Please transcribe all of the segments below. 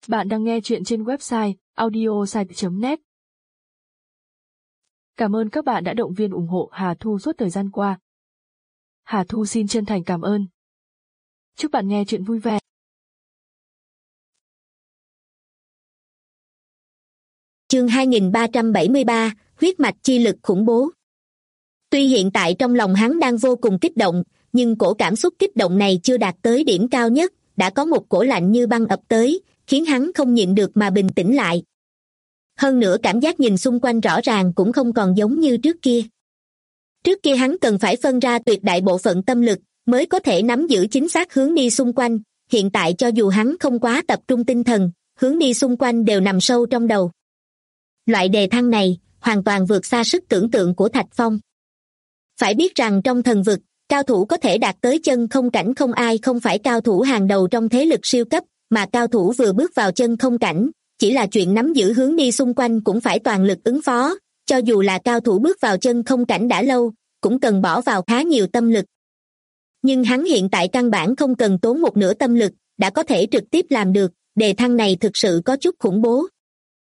Bạn đang nghe chuyện trên website audiosite.net. Cảm ơn các bạn đã động viên ủng hộ Hà Thu suốt thời gian qua. Hà Thu xin chân thành cảm ơn. Chúc bạn nghe chuyện vui vẻ. Chương 2373, huyết mạch chi lực khủng bố. Tuy hiện tại trong lòng hắn đang vô cùng kích động, nhưng cổ cảm xúc kích động này chưa đạt tới điểm cao nhất, đã có một cổ lạnh như băng ập tới, khiến hắn không nhịn được mà bình tĩnh lại. Hơn nữa cảm giác nhìn xung quanh rõ ràng cũng không còn giống như trước kia. Trước kia hắn cần phải phân ra tuyệt đại bộ phận tâm lực, mới có thể nắm giữ chính xác hướng đi xung quanh, hiện tại cho dù hắn không quá tập trung tinh thần, hướng đi xung quanh đều nằm sâu trong đầu. Loại đề thăng này, hoàn toàn vượt xa sức tưởng tượng của Thạch Phong. Phải biết rằng trong thần vực, cao thủ có thể đạt tới chân không cảnh không ai không phải cao thủ hàng đầu trong thế lực siêu cấp, mà cao thủ vừa bước vào chân không cảnh, chỉ là chuyện nắm giữ hướng đi xung quanh cũng phải toàn lực ứng phó, cho dù là cao thủ bước vào chân không cảnh đã lâu, cũng cần bỏ vào khá nhiều tâm lực. Nhưng hắn hiện tại căn bản không cần tốn một nửa tâm lực, đã có thể trực tiếp làm được, đề thăng này thực sự có chút khủng bố.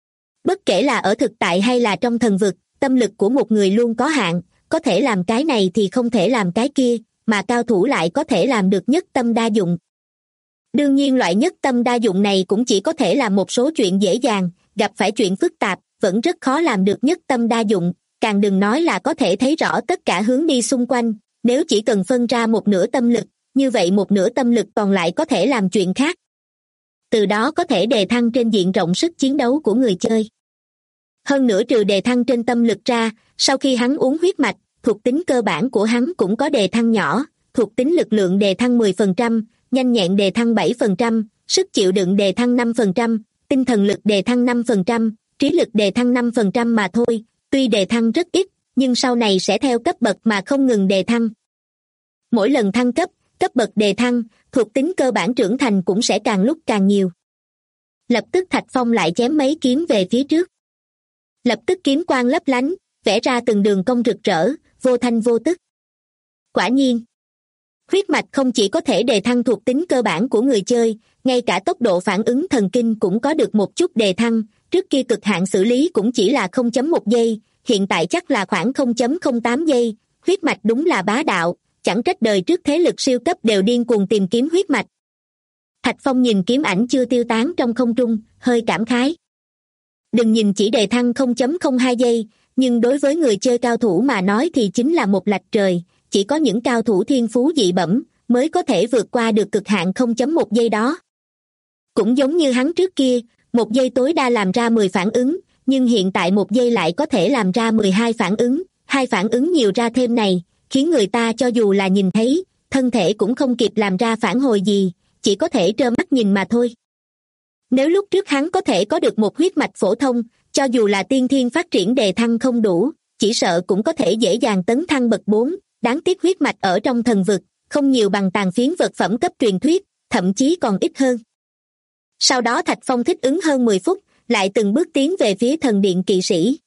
Bất kể là ở thực tại hay là trong thần vực, tâm lực của một người luôn có hạn, có thể làm cái này thì không thể làm cái kia, mà cao thủ lại có thể làm được nhất tâm đa dụng. Đương nhiên loại nhất tâm đa dụng này cũng chỉ có thể làm một số chuyện dễ dàng, gặp phải chuyện phức tạp, vẫn rất khó làm được nhất tâm đa dụng, càng đừng nói là có thể thấy rõ tất cả hướng đi xung quanh, nếu chỉ cần phân ra một nửa tâm lực, như vậy một nửa tâm lực còn lại có thể làm chuyện khác. Từ đó có thể đề thăng trên diện rộng sức chiến đấu của người chơi. Hơn nữa trừ đề thăng trên tâm lực ra, sau khi hắn uống huyết mạch, thuộc tính cơ bản của hắn cũng có đề thăng nhỏ, thuộc tính lực lượng đề thăng 10%, nhanh nhẹn đề thăng 7%, sức chịu đựng đề thăng 5%, tinh thần lực đề thăng 5%, trí lực đề thăng 5% mà thôi, tuy đề thăng rất ít, nhưng sau này sẽ theo cấp bậc mà không ngừng đề thăng. Mỗi lần thăng cấp, cấp bậc đề thăng, thuộc tính cơ bản trưởng thành cũng sẽ càng lúc càng nhiều. Lập tức Thạch Phong lại chém mấy kiếm về phía trước. Lập tức kiếm quang lấp lánh, vẽ ra từng đường cong rực rỡ, vô thanh vô tức. Quả nhiên, huyết mạch không chỉ có thể đề thăng thuộc tính cơ bản của người chơi, ngay cả tốc độ phản ứng thần kinh cũng có được một chút đề thăng, trước kia cực hạn xử lý cũng chỉ là 0.1 giây, hiện tại chắc là khoảng 0.08 giây, huyết mạch đúng là bá đạo, chẳng trách đời trước thế lực siêu cấp đều điên cuồng tìm kiếm huyết mạch. Thạch Phong nhìn kiếm ảnh chưa tiêu tán trong không trung, hơi cảm khái. Đừng nhìn chỉ đề thăng 0.02 giây, nhưng đối với người chơi cao thủ mà nói thì chính là một lạch trời, chỉ có những cao thủ thiên phú dị bẩm mới có thể vượt qua được cực hạn 0.1 giây đó. Cũng giống như hắn trước kia, một giây tối đa làm ra 10 phản ứng, nhưng hiện tại một giây lại có thể làm ra 12 phản ứng, 2 phản ứng nhiều ra thêm này, khiến người ta cho dù là nhìn thấy, thân thể cũng không kịp làm ra phản hồi gì, chỉ có thể trơ mắt nhìn mà thôi. Nếu lúc trước hắn có thể có được một huyết mạch phổ thông, cho dù là tiên thiên phát triển đề thăng không đủ, chỉ sợ cũng có thể dễ dàng tấn thăng bậc 4, đáng tiếc huyết mạch ở trong thần vực, không nhiều bằng tàn phiến vật phẩm cấp truyền thuyết, thậm chí còn ít hơn. Sau đó Thạch Phong thích ứng hơn 10 phút, lại từng bước tiến về phía thần điện kỵ sĩ.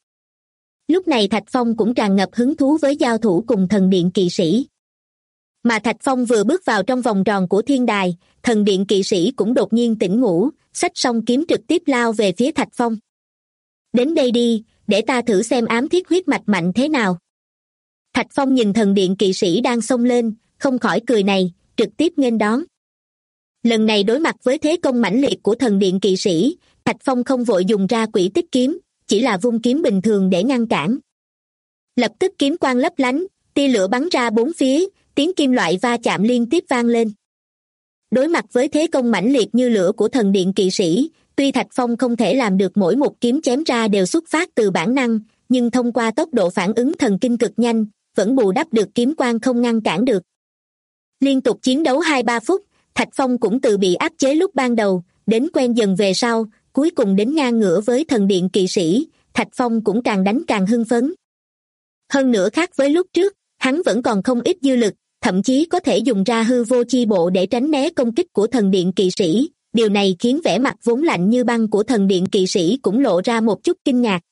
Lúc này Thạch Phong cũng tràn ngập hứng thú với giao thủ cùng thần điện kỵ sĩ. Mà Thạch Phong vừa bước vào trong vòng tròn của thiên đài, thần điện kỵ sĩ cũng đột nhiên tỉnh ngủ, xách song kiếm trực tiếp lao về phía Thạch Phong. Đến đây đi, để ta thử xem ám thiết huyết mạch mạnh thế nào. Thạch Phong nhìn thần điện kỵ sĩ đang xông lên, không khỏi cười này, trực tiếp nghênh đón. Lần này đối mặt với thế công mãnh liệt của thần điện kỵ sĩ, Thạch Phong không vội dùng ra quỷ tích kiếm, chỉ là vung kiếm bình thường để ngăn cản. Lập tức kiếm quang lấp lánh, tia lửa bắn ra bốn phía, tiếng kim loại va chạm liên tiếp vang lên. Đối mặt với thế công mãnh liệt như lửa của thần điện kỵ sĩ, tuy Thạch Phong không thể làm được mỗi một kiếm chém ra đều xuất phát từ bản năng, nhưng thông qua tốc độ phản ứng thần kinh cực nhanh, vẫn bù đắp được kiếm quang không ngăn cản được. Liên tục chiến đấu 2-3 phút, Thạch Phong cũng từ bị áp chế lúc ban đầu, đến quen dần về sau, cuối cùng đến ngang ngửa với thần điện kỵ sĩ, Thạch Phong cũng càng đánh càng hưng phấn. Hơn nữa khác với lúc trước, hắn vẫn còn không ít dư lực, thậm chí có thể dùng ra hư vô chi bộ để tránh né công kích của thần điện kỵ sĩ, điều này khiến vẻ mặt vốn lạnh như băng của thần điện kỵ sĩ cũng lộ ra một chút kinh ngạc.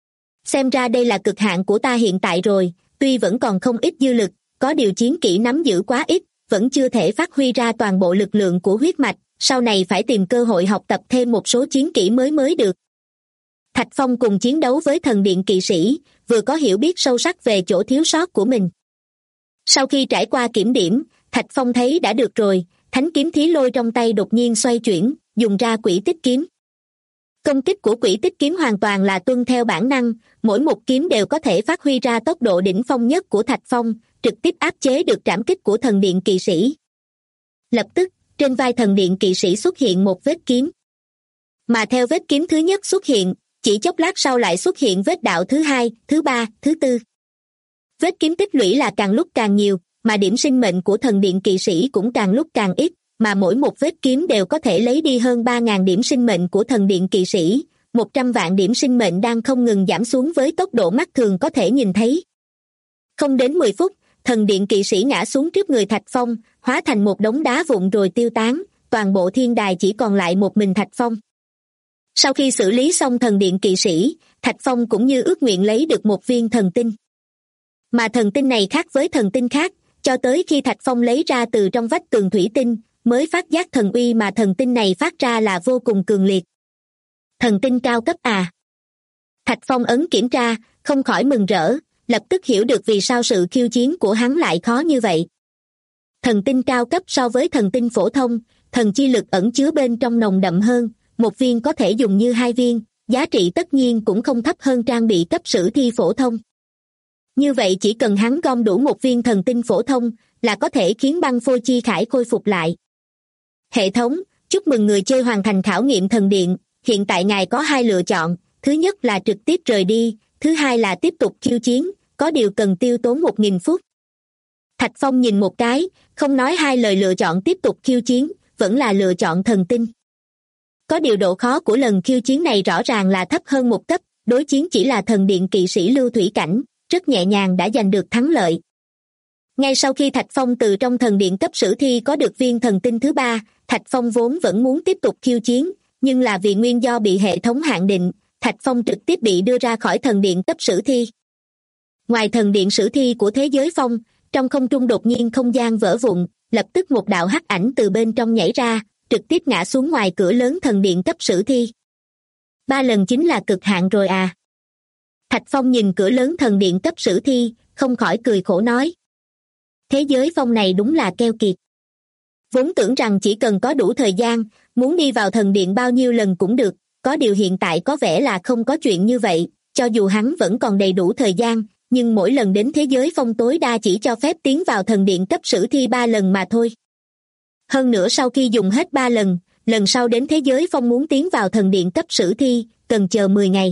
Xem ra đây là cực hạn của ta hiện tại rồi, tuy vẫn còn không ít dư lực, có điều chiến kỹ nắm giữ quá ít, vẫn chưa thể phát huy ra toàn bộ lực lượng của huyết mạch, sau này phải tìm cơ hội học tập thêm một số chiến kỹ mới được. Thạch Phong cùng chiến đấu với thần điện kỵ sĩ, vừa có hiểu biết sâu sắc về chỗ thiếu sót của mình. Sau khi trải qua kiểm điểm, Thạch Phong thấy đã được rồi, thánh kiếm thí lôi trong tay đột nhiên xoay chuyển, dùng ra quỷ tích kiếm. Công kích của quỷ tích kiếm hoàn toàn là tuân theo bản năng, mỗi một kiếm đều có thể phát huy ra tốc độ đỉnh phong nhất của Thạch Phong, trực tiếp áp chế được trảm kích của thần điện kỵ sĩ. Lập tức, trên vai thần điện kỵ sĩ xuất hiện một vết kiếm. Mà theo vết kiếm thứ nhất xuất hiện, chỉ chốc lát sau lại xuất hiện vết đạo thứ hai, thứ ba, thứ tư. Vết kiếm tích lũy là càng lúc càng nhiều, mà điểm sinh mệnh của thần điện kỵ sĩ cũng càng lúc càng ít, mà mỗi một vết kiếm đều có thể lấy đi hơn 3.000 điểm sinh mệnh của thần điện kỵ sĩ, 100 vạn điểm sinh mệnh đang không ngừng giảm xuống với tốc độ mắt thường có thể nhìn thấy. Không đến 10 phút, thần điện kỵ sĩ ngã xuống trước người Thạch Phong, hóa thành một đống đá vụn rồi tiêu tán, toàn bộ thiên đài chỉ còn lại một mình Thạch Phong. Sau khi xử lý xong thần điện kỵ sĩ, Thạch Phong cũng như ước nguyện lấy được một viên thần tinh. Mà thần tinh này khác với thần tinh khác, cho tới khi Thạch Phong lấy ra từ trong vách tường thủy tinh, mới phát giác thần uy mà thần tinh này phát ra là vô cùng cường liệt. Thần tinh cao cấp à? Thạch Phong ấn kiểm tra, không khỏi mừng rỡ, lập tức hiểu được vì sao sự khiêu chiến của hắn lại khó như vậy. Thần tinh cao cấp so với thần tinh phổ thông, thần chi lực ẩn chứa bên trong nồng đậm hơn, một viên có thể dùng như hai viên, giá trị tất nhiên cũng không thấp hơn trang bị cấp sử thi phổ thông. Như vậy chỉ cần hắn gom đủ một viên thần tinh phổ thông là có thể khiến băng phôi chi khải khôi phục lại. Hệ thống, chúc mừng người chơi hoàn thành khảo nghiệm thần điện, hiện tại ngài có hai lựa chọn, thứ nhất là trực tiếp rời đi, thứ hai là tiếp tục khiêu chiến, có điều cần tiêu tốn 1.000 phút. Thạch Phong nhìn một cái, không nói hai lời lựa chọn tiếp tục khiêu chiến, vẫn là lựa chọn thần tinh. Có điều độ khó của lần khiêu chiến này rõ ràng là thấp hơn một cấp, đối chiến chỉ là thần điện kỵ sĩ lưu thủy cảnh, rất nhẹ nhàng đã giành được thắng lợi. Ngay sau khi Thạch Phong từ trong thần điện cấp sử thi có được viên thần tinh thứ ba, Thạch Phong vốn vẫn muốn tiếp tục khiêu chiến, nhưng là vì nguyên do bị hệ thống hạn định, Thạch Phong trực tiếp bị đưa ra khỏi thần điện cấp sử thi. Ngoài thần điện sử thi của thế giới phong, trong không trung đột nhiên không gian vỡ vụn, lập tức một đạo hắc ảnh từ bên trong nhảy ra, trực tiếp ngã xuống ngoài cửa lớn thần điện cấp sử thi. 3 lần chính là cực hạn rồi à? Thạch Phong nhìn cửa lớn thần điện cấp sử thi, không khỏi cười khổ nói. Thế giới phong này đúng là keo kiệt. Vốn tưởng rằng chỉ cần có đủ thời gian, muốn đi vào thần điện bao nhiêu lần cũng được, có điều hiện tại có vẻ là không có chuyện như vậy, cho dù hắn vẫn còn đầy đủ thời gian, nhưng mỗi lần đến thế giới phong tối đa chỉ cho phép tiến vào thần điện cấp sử thi 3 lần mà thôi. Hơn nữa sau khi dùng hết 3 lần, lần sau đến thế giới phong muốn tiến vào thần điện cấp sử thi, cần chờ 10 ngày.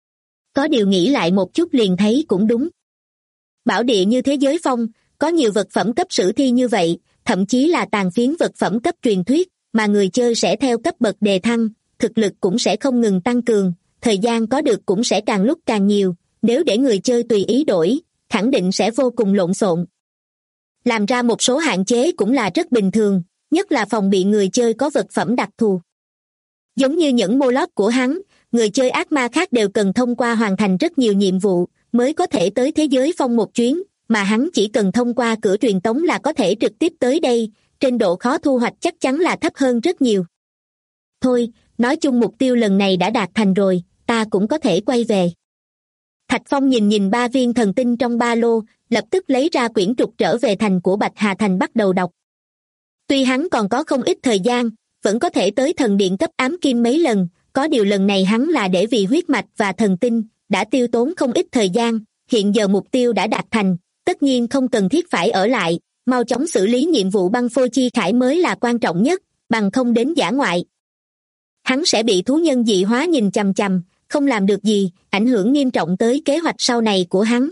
Có điều nghĩ lại một chút liền thấy cũng đúng. Bảo địa như thế giới phong, có nhiều vật phẩm cấp sử thi như vậy, thậm chí là tàn phiến vật phẩm cấp truyền thuyết, mà người chơi sẽ theo cấp bậc đề thăng, thực lực cũng sẽ không ngừng tăng cường, thời gian có được cũng sẽ càng lúc càng nhiều, nếu để người chơi tùy ý đổi, khẳng định sẽ vô cùng lộn xộn. Làm ra một số hạn chế cũng là rất bình thường, nhất là phòng bị người chơi có vật phẩm đặc thù. Giống như những mô lót của hắn, người chơi ác ma khác đều cần thông qua hoàn thành rất nhiều nhiệm vụ mới có thể tới thế giới phong một chuyến, mà hắn chỉ cần thông qua cửa truyền tống là có thể trực tiếp tới đây, trên độ khó thu hoạch chắc chắn là thấp hơn rất nhiều. Thôi, nói chung mục tiêu lần này đã đạt thành rồi, ta cũng có thể quay về. Thạch Phong nhìn 3 viên thần tinh trong ba lô, lập tức lấy ra quyển trục trở về thành của Bạch Hà Thành bắt đầu đọc. Tuy hắn còn có không ít thời gian, vẫn có thể tới thần điện cấp ám kim mấy lần, có điều lần này hắn là để vì huyết mạch và thần tinh, đã tiêu tốn không ít thời gian, hiện giờ mục tiêu đã đạt thành, tất nhiên không cần thiết phải ở lại, mau chóng xử lý nhiệm vụ băng phôi chi khải mới là quan trọng nhất, bằng không đến dã ngoại. Hắn sẽ bị thú nhân dị hóa nhìn chằm chằm, không làm được gì, ảnh hưởng nghiêm trọng tới kế hoạch sau này của hắn.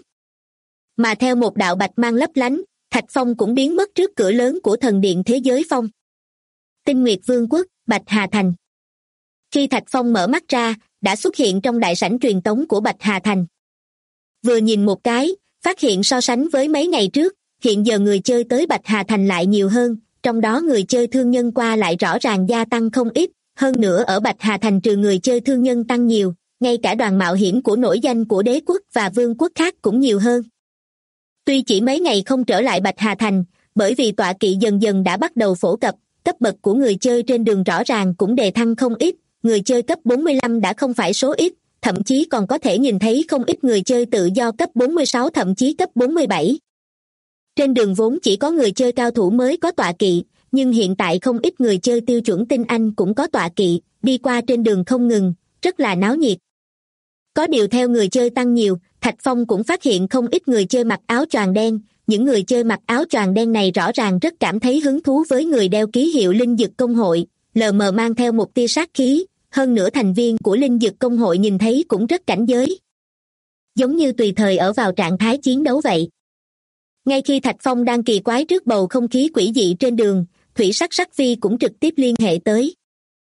Mà theo một đạo bạch mang lấp lánh, Thạch Phong cũng biến mất trước cửa lớn của thần điện thế giới phong. Tinh Nguyệt Vương quốc, Bạch Hà Thành. Khi Thạch Phong mở mắt ra, đã xuất hiện trong đại sảnh truyền tống của Bạch Hà Thành. Vừa nhìn một cái, phát hiện so sánh với mấy ngày trước, hiện giờ người chơi tới Bạch Hà Thành lại nhiều hơn, trong đó người chơi thương nhân qua lại rõ ràng gia tăng không ít, hơn nữa ở Bạch Hà Thành trừ người chơi thương nhân tăng nhiều, ngay cả đoàn mạo hiểm của nổi danh của đế quốc và vương quốc khác cũng nhiều hơn. Tuy chỉ mấy ngày không trở lại Bạch Hà Thành, bởi vì tọa kỵ dần dần đã bắt đầu phổ cập, cấp bậc của người chơi trên đường rõ ràng cũng đề thăng không ít, người chơi cấp 45 đã không phải số ít, thậm chí còn có thể nhìn thấy không ít người chơi tự do cấp 46 thậm chí cấp 47. Trên đường vốn chỉ có người chơi cao thủ mới có tọa kỵ, nhưng hiện tại không ít người chơi tiêu chuẩn tinh anh cũng có tọa kỵ, đi qua trên đường không ngừng, rất là náo nhiệt. Có điều theo người chơi tăng nhiều, Thạch Phong cũng phát hiện không ít người chơi mặc áo choàng đen, những người chơi mặc áo choàng đen này rõ ràng rất cảm thấy hứng thú với người đeo ký hiệu Linh Dực Công hội, lờ mờ mang theo một tia sát khí, hơn nữa thành viên của Linh Dực Công hội nhìn thấy cũng rất cảnh giới. Giống như tùy thời ở vào trạng thái chiến đấu vậy. Ngay khi Thạch Phong đang kỳ quái trước bầu không khí quỷ dị trên đường, Thủy Sắc Sắc Phi cũng trực tiếp liên hệ tới.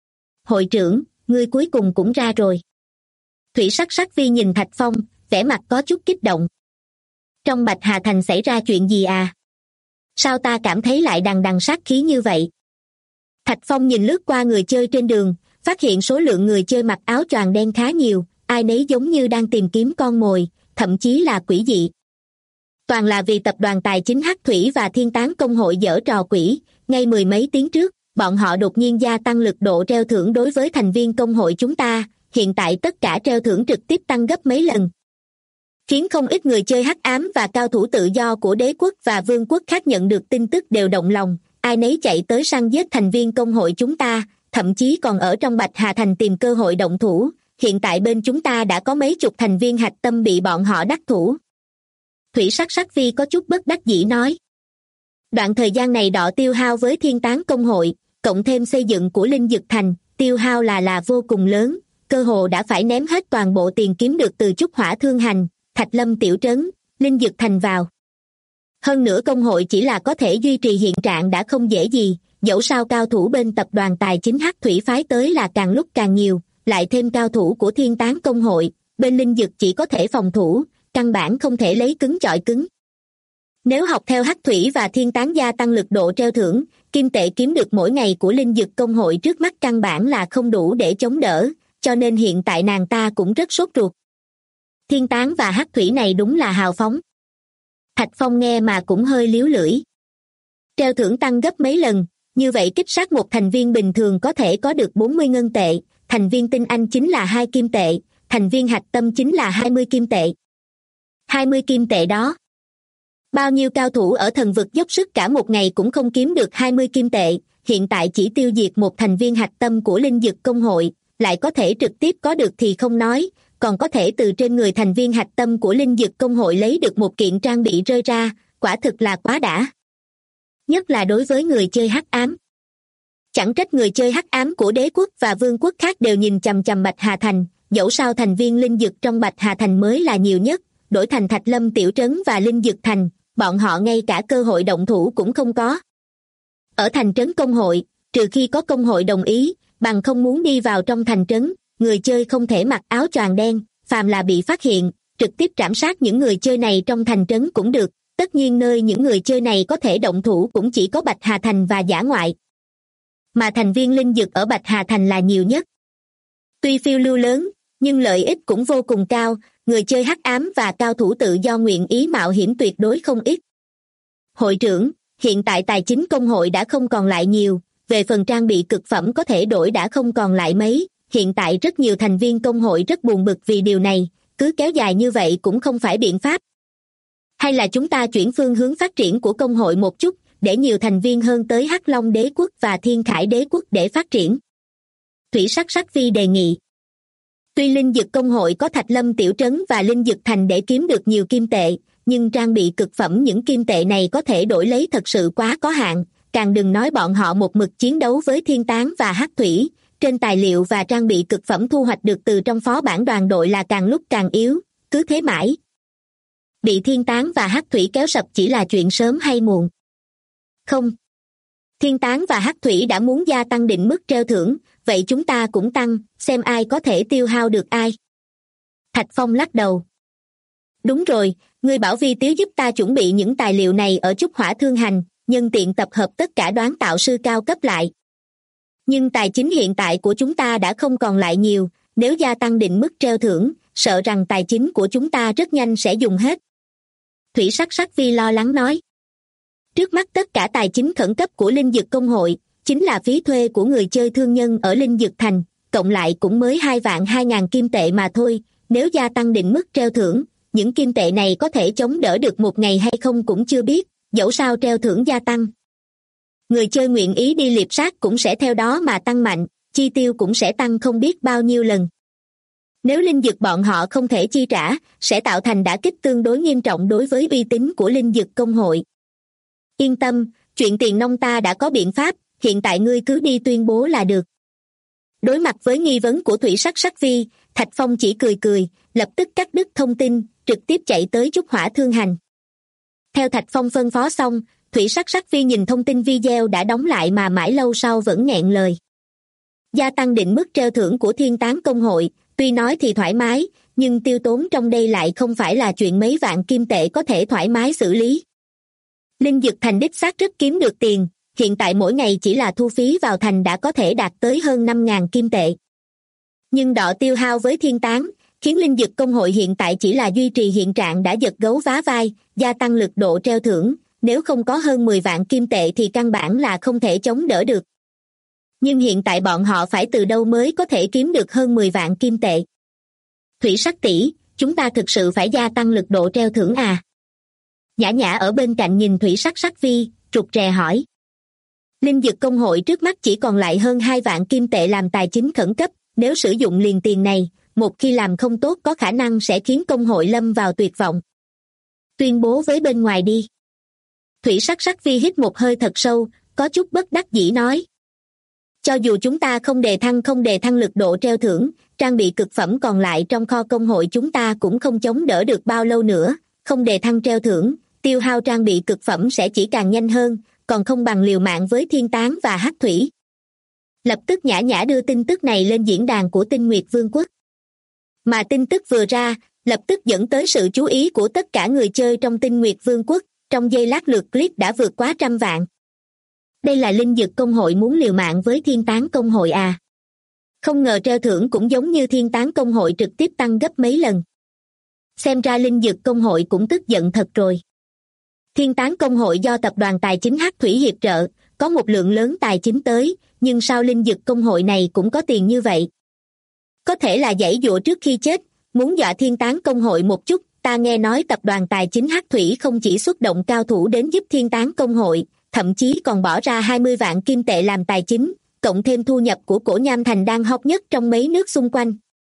Hội trưởng, ngươi cuối cùng cũng ra rồi. Thủy Sắc Sắc Phi nhìn Thạch Phong, vẻ mặt có chút kích động. Trong Bạch Hà Thành xảy ra chuyện gì à? Sao ta cảm thấy lại đằng đằng sát khí như vậy? Thạch Phong nhìn lướt qua người chơi trên đường, phát hiện số lượng người chơi mặc áo choàng đen khá nhiều, ai nấy giống như đang tìm kiếm con mồi, thậm chí là quỷ dị. Toàn là vì tập đoàn tài chính Hắc Thủy và Thiên Tán Công hội giở trò quỷ, ngay mười mấy tiếng trước, bọn họ đột nhiên gia tăng lực độ treo thưởng đối với thành viên công hội chúng ta, hiện tại tất cả treo thưởng trực tiếp tăng gấp mấy lần. Khiến không ít người chơi hắc ám và cao thủ tự do của đế quốc và vương quốc khác nhận được tin tức đều động lòng, ai nấy chạy tới săn giết thành viên công hội chúng ta, thậm chí còn ở trong Bạch Hà Thành tìm cơ hội động thủ, hiện tại bên chúng ta đã có mấy chục thành viên hạch tâm bị bọn họ đắc thủ. Thủy Sắc Sắc Phi có chút bất đắc dĩ nói. Đoạn thời gian này đọ tiêu hao với Thiên Tán Công hội, cộng thêm xây dựng của Linh Dực Thành, tiêu hao là vô cùng lớn, cơ hồ đã phải ném hết toàn bộ tiền kiếm được từ Trúc Hỏa Thương Hành, Thạch Lâm Tiểu Trấn, Linh Dực Thành vào. Hơn nữa công hội chỉ là có thể duy trì hiện trạng đã không dễ gì, dẫu sao cao thủ bên tập đoàn tài chính Hắc Thủy phái tới là càng lúc càng nhiều, lại thêm cao thủ của Thiên Tán Công hội, bên Linh Dực chỉ có thể phòng thủ, căn bản không thể lấy cứng chọi cứng. Nếu học theo Hắc Thủy và Thiên Tán gia tăng lực độ treo thưởng, kim tệ kiếm được mỗi ngày của Linh Dực Công hội trước mắt căn bản là không đủ để chống đỡ, cho nên hiện tại nàng ta cũng rất sốt ruột. Thiên Tán và Hắc Thủy này đúng là hào phóng. Thạch Phong nghe mà cũng hơi líu lưỡi. Treo thưởng tăng gấp mấy lần, như vậy kích sát một thành viên bình thường có thể có được 40 ngân tệ, thành viên tinh anh chính là 2 kim tệ, thành viên hạch tâm chính là 20 kim tệ. 20 kim tệ đó. Bao nhiêu cao thủ ở thần vực dốc sức cả một ngày cũng không kiếm được 20 kim tệ, hiện tại chỉ tiêu diệt một thành viên hạch tâm của Linh Dực Công hội, lại có thể trực tiếp có được thì không nói, còn có thể từ trên người thành viên hạch tâm của Linh Dực Công hội lấy được một kiện trang bị rơi ra, quả thực là quá đã. Nhất là đối với người chơi hắc ám. Chẳng trách người chơi hắc ám của đế quốc và vương quốc khác đều nhìn chằm chằm Bạch Hà Thành, dẫu sao thành viên Linh Dực trong Bạch Hà Thành mới là nhiều nhất, đổi thành Thạch Lâm Tiểu Trấn và Linh Dực Thành, bọn họ ngay cả cơ hội động thủ cũng không có. Ở thành trấn công hội, trừ khi có công hội đồng ý, bằng không muốn đi vào trong thành trấn, người chơi không thể mặc áo choàng đen, phàm là bị phát hiện, trực tiếp trảm sát những người chơi này trong thành trấn cũng được, tất nhiên nơi những người chơi này có thể động thủ cũng chỉ có Bạch Hà Thành và dã ngoại. Mà thành viên Linh Dực ở Bạch Hà Thành là nhiều nhất. Tuy phiêu lưu lớn, nhưng lợi ích cũng vô cùng cao, người chơi hắc ám và cao thủ tự do nguyện ý mạo hiểm tuyệt đối không ít. Hội trưởng, hiện tại tài chính công hội đã không còn lại nhiều, về phần trang bị cực phẩm có thể đổi đã không còn lại mấy, hiện tại rất nhiều thành viên công hội rất buồn bực vì điều này, cứ kéo dài như vậy cũng không phải biện pháp. Hay là chúng ta chuyển phương hướng phát triển của công hội một chút, để nhiều thành viên hơn tới Hắc Long Đế quốc và Thiên Khải Đế quốc để phát triển. Thủy Sắc Sắc Phi đề nghị. Tuy Linh Dực Công hội có Thạch Lâm Tiểu Trấn và Linh Dực Thành để kiếm được nhiều kim tệ, nhưng trang bị cực phẩm những kim tệ này có thể đổi lấy thật sự quá có hạn, càng đừng nói bọn họ một mực chiến đấu với Thiên Tán và Hắc Thủy, trên tài liệu và trang bị cực phẩm thu hoạch được từ trong phó bản đoàn đội là càng lúc càng yếu, cứ thế mãi. Bị Thiên Tán và Hắc Thủy kéo sập chỉ là chuyện sớm hay muộn. Không. Thiên Tán và Hắc Thủy đã muốn gia tăng định mức treo thưởng, vậy chúng ta cũng tăng, xem ai có thể tiêu hao được ai. Thạch Phong lắc đầu. Đúng rồi, ngươi bảo Vi Tiếu giúp ta chuẩn bị những tài liệu này ở Trúc Hỏa Thương Hành, nhân tiện tập hợp tất cả đoán tạo sư cao cấp lại. Nhưng tài chính hiện tại của chúng ta đã không còn lại nhiều, nếu gia tăng định mức treo thưởng, sợ rằng tài chính của chúng ta rất nhanh sẽ dùng hết. Thủy Sắc Sắc Vi lo lắng nói. Trước mắt tất cả tài chính khẩn cấp của Linh Dực Công hội, chính là phí thuê của người chơi thương nhân ở Linh Dực Thành, cộng lại cũng mới 2.200.000 kim tệ mà thôi. Nếu gia tăng định mức treo thưởng, những kim tệ này có thể chống đỡ được một ngày hay không cũng chưa biết, dẫu sao treo thưởng gia tăng, người chơi nguyện ý đi liệp sát cũng sẽ theo đó mà tăng mạnh, chi tiêu cũng sẽ tăng không biết bao nhiêu lần. Nếu Linh Dực bọn họ không thể chi trả, sẽ tạo thành đả kích tương đối nghiêm trọng đối với uy tín của Linh Dực công hội. Yên tâm, chuyện tiền nong ta đã có biện pháp, hiện tại ngươi cứ đi tuyên bố là được. Đối mặt với nghi vấn của Thủy Sắc Sắc Vi, Thạch Phong chỉ cười cười, lập tức cắt đứt thông tin, trực tiếp chạy tới Trúc Hỏa Thương Hành. Theo Thạch Phong phân phó xong, Thủy Sắc Sắc Vi nhìn thông tin video đã đóng lại mà mãi lâu sau vẫn nghẹn lời. Gia tăng định mức treo thưởng của Thiên Tán công hội, tuy nói thì thoải mái, nhưng tiêu tốn trong đây lại không phải là chuyện mấy vạn kim tệ có thể thoải mái xử lý. Linh Dực Thành đích xác rất kiếm được tiền, hiện tại mỗi ngày chỉ là thu phí vào thành đã có thể đạt tới hơn 5.000 kim tệ. Nhưng đọ tiêu hao với Thiên Tán, khiến Linh Dực công hội hiện tại chỉ là duy trì hiện trạng đã giật gấu vá vai, gia tăng lực độ treo thưởng, nếu không có hơn 10 vạn kim tệ thì căn bản là không thể chống đỡ được. Nhưng hiện tại bọn họ phải từ đâu mới có thể kiếm được hơn 10 vạn kim tệ? Thủy Sắc tỷ, chúng ta thực sự phải gia tăng lực độ treo thưởng à? Nhã Nhã ở bên cạnh nhìn Thủy Sắc Sắc Vi, rụt rè hỏi. Linh Dực công hội trước mắt chỉ còn lại hơn 2 vạn kim tệ làm tài chính khẩn cấp, nếu sử dụng liền tiền này, một khi làm không tốt có khả năng sẽ khiến công hội lâm vào tuyệt vọng. Tuyên bố với bên ngoài đi. Thủy Sắc Sắc Vi hít một hơi thật sâu, có chút bất đắc dĩ nói. Cho dù chúng ta không đề thăng lực độ treo thưởng, trang bị cực phẩm còn lại trong kho công hội chúng ta cũng không chống đỡ được bao lâu nữa, không đề thăng treo thưởng, tiêu hao trang bị cực phẩm sẽ chỉ càng nhanh hơn, còn không bằng liều mạng với Thiên Tán và Hắc Thủy. Lập tức Nhã Nhã đưa tin tức này lên diễn đàn của Tinh Nguyệt Vương quốc. Mà tin tức vừa ra, lập tức dẫn tới sự chú ý của tất cả người chơi trong Tinh Nguyệt Vương quốc, trong giây lát lượt click đã vượt quá 100 vạn. Đây là Linh Dực công hội muốn liều mạng với Thiên Tán công hội à? Không ngờ treo thưởng cũng giống như Thiên Tán công hội trực tiếp tăng gấp mấy lần. Xem ra Linh Dực công hội cũng tức giận thật rồi. Thiên Tán công hội do tập đoàn tài chính Hắc Thủy hiệp trợ, có một lượng lớn tài chính tới, nhưng sao Linh Dực công hội này cũng có tiền như vậy? Có thể là giãy giụa trước khi chết, muốn dọa Thiên Tán công hội một chút. Ta nghe nói tập đoàn tài chính Hắc Thủy không chỉ xuất động cao thủ đến giúp Thiên Tán công hội, thậm chí còn bỏ ra 20 vạn kim tệ làm tài chính, cộng thêm thu nhập của Cổ Nham Thành đang hot nhất trong mấy nước xung quanh.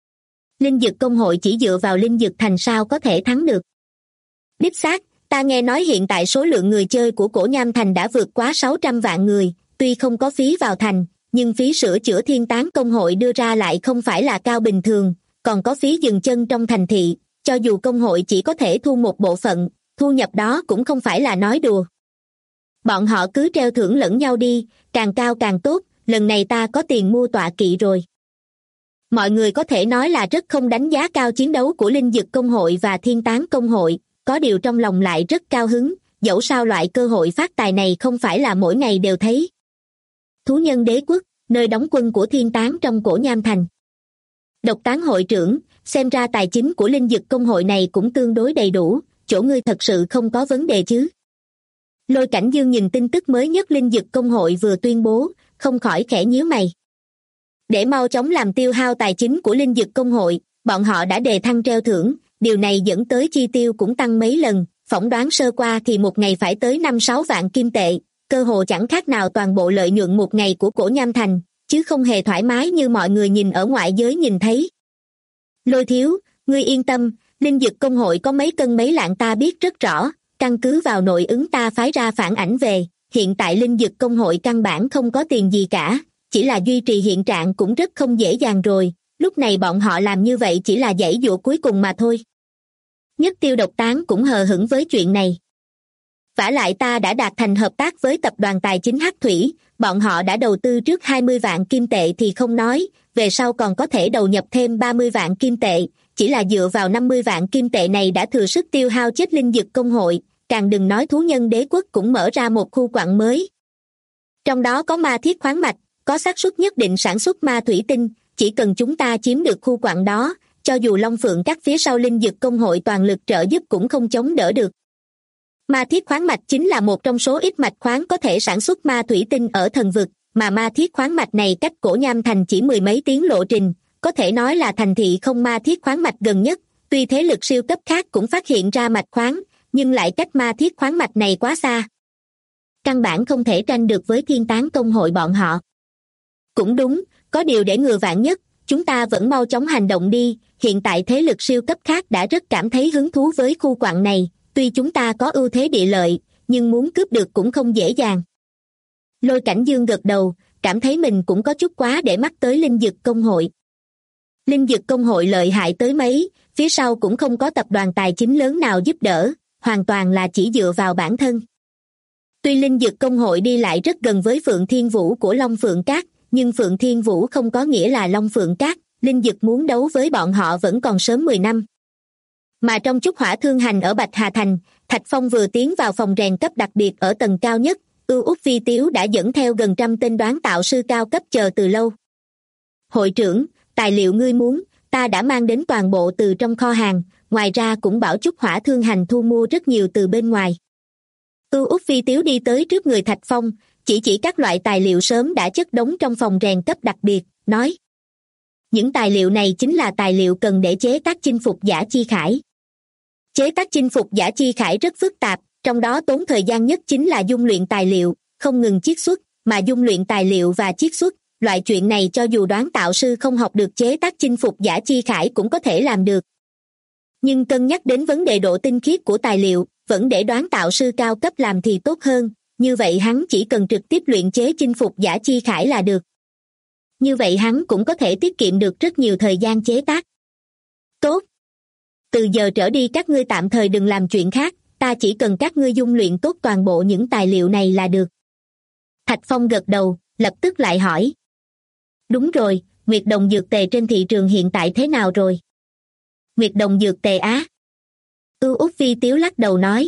Linh Dực công hội chỉ dựa vào Linh Dực Thành sao có thể thắng được? Đích xác, ta nghe nói hiện tại số lượng người chơi của Cổ Nham Thành đã vượt quá 600 vạn người, tuy không có phí vào thành, nhưng phí sửa chữa Thiên Tán công hội đưa ra lại không phải là cao bình thường, còn có phí dừng chân trong thành thị, cho dù công hội chỉ có thể thu một bộ phận, thu nhập đó cũng không phải là nói đùa. Bọn họ cứ treo thưởng lẫn nhau đi, càng cao càng tốt, lần này ta có tiền mua tọa kỵ rồi. Mọi người có thể nói là rất không đánh giá cao chiến đấu của Linh Dực công hội và Thiên Tán công hội, có điều trong lòng lại rất cao hứng, dẫu sao loại cơ hội phát tài này không phải là mỗi ngày đều thấy. Thú Nhân Đế quốc, nơi đóng quân của Thiên Tán trong Cổ Nham Thành. Độc Tán hội trưởng, xem ra tài chính của Linh Dực công hội này cũng tương đối đầy đủ, chỗ ngươi thật sự không có vấn đề chứ? Lôi Cảnh Dương nhìn tin tức mới nhất Linh Dực công hội vừa tuyên bố, không khỏi khẽ nhíu mày. Để mau chóng làm tiêu hao tài chính của Linh Dực công hội, bọn họ đã đề thăng treo thưởng, điều này dẫn tới chi tiêu cũng tăng mấy lần, phỏng đoán sơ qua thì một ngày phải tới 5-6 vạn kim tệ, cơ hồ chẳng khác nào toàn bộ lợi nhuận một ngày của Cổ Nham Thành, chứ không hề thoải mái như mọi người nhìn ở ngoại giới nhìn thấy. Lôi thiếu, ngươi yên tâm, Linh Dực công hội có mấy cân mấy lạng ta biết rất rõ, căn cứ vào nội ứng ta phái ra phản ảnh về, hiện tại Linh Dực công hội căn bản không có tiền gì cả, chỉ là duy trì hiện trạng cũng rất không dễ dàng rồi, lúc này bọn họ làm như vậy chỉ là giãy giụa cuối cùng mà thôi. Nhất Tiêu Độc Tán cũng hờ hững với chuyện này. Vả lại ta đã đạt thành hợp tác với tập đoàn tài chính Hắc Thủy, bọn họ đã đầu tư trước 20 vạn kim tệ thì không nói, về sau còn có thể đầu nhập thêm 30 vạn kim tệ, chỉ là dựa vào 50 vạn kim tệ này đã thừa sức tiêu hao chết Linh Dực công hội, càng đừng nói Thú Nhân Đế quốc cũng mở ra một khu quặng mới. Trong đó có ma thiết khoáng mạch, có xác suất nhất định sản xuất ma thủy tinh, chỉ cần chúng ta chiếm được khu quặng đó, cho dù Long Phượng các phía sau Linh Dực công hội toàn lực trợ giúp cũng không chống đỡ được. Ma thiết khoáng mạch chính là một trong số ít mạch khoáng có thể sản xuất ma thủy tinh ở thần vực, mà ma thiết khoáng mạch này cách Cổ Nham Thành chỉ mười mấy tiếng lộ trình, có thể nói là thành thị không ma thiết khoáng mạch gần nhất. Tuy thế lực siêu cấp khác cũng phát hiện ra mạch khoáng, nhưng lại cách ma thiết khoáng mạch này quá xa. Căn bản không thể tranh được với Thiên Tán công hội bọn họ. Cũng đúng, có điều để ngừa vạn nhất, chúng ta vẫn mau chóng hành động đi. Hiện tại thế lực siêu cấp khác đã rất cảm thấy hứng thú với khu quặng này, tuy chúng ta có ưu thế địa lợi, nhưng muốn cướp được cũng không dễ dàng. Lôi Cảnh Dương gật đầu, cảm thấy mình cũng có chút quá để mắt tới linh dực công hội. Linh dực công hội lợi hại tới mấy, phía sau cũng không có tập đoàn tài chính lớn nào giúp đỡ, hoàn toàn là chỉ dựa vào bản thân. Tuy linh dực công hội đi lại rất gần với Phượng Thiên Vũ của Long Phượng Cát, nhưng Phượng Thiên Vũ không có nghĩa là Long Phượng Cát, linh dực muốn đấu với bọn họ vẫn còn sớm 10 năm. Mà trong Trúc Hỏa Thương Hành ở Bạch Hà Thành, Thạch Phong vừa tiến vào phòng rèn cấp đặc biệt ở tầng cao nhất, Ưu Úc Phi Tiếu đã dẫn theo gần 100 tên đoán tạo sư cao cấp chờ từ lâu. Hội trưởng, tài liệu ngươi muốn, ta đã mang đến toàn bộ từ trong kho hàng, ngoài ra cũng bảo Trúc Hỏa Thương Hành thu mua rất nhiều từ bên ngoài. Ưu Úc Phi Tiếu đi tới trước người Thạch Phong, chỉ các loại tài liệu sớm đã chất đống trong phòng rèn cấp đặc biệt, nói. Những tài liệu này chính là tài liệu cần để chế tác chinh phục giả chi khải. Chế tác chinh phục giả chi khải rất phức tạp, trong đó tốn thời gian nhất chính là dung luyện tài liệu, không ngừng chiết xuất, mà dung luyện tài liệu và chiết xuất, loại chuyện này cho dù đoán tạo sư không học được chế tác chinh phục giả chi khải cũng có thể làm được. Nhưng cân nhắc đến vấn đề độ tinh khiết của tài liệu, vẫn để đoán tạo sư cao cấp làm thì tốt hơn, như vậy hắn chỉ cần trực tiếp luyện chế chinh phục giả chi khải là được. Như vậy hắn cũng có thể tiết kiệm được rất nhiều thời gian chế tác. Tốt. Từ giờ trở đi các ngươi tạm thời đừng làm chuyện khác, ta chỉ cần các ngươi dung luyện tốt toàn bộ những tài liệu này là được. Thạch Phong gật đầu, lập tức lại hỏi. Đúng rồi, Nguyệt Đồng dược tề trên thị trường hiện tại thế nào rồi? Nguyệt Đồng dược tề á? Ưu Úc Phi Tiếu lắc đầu nói.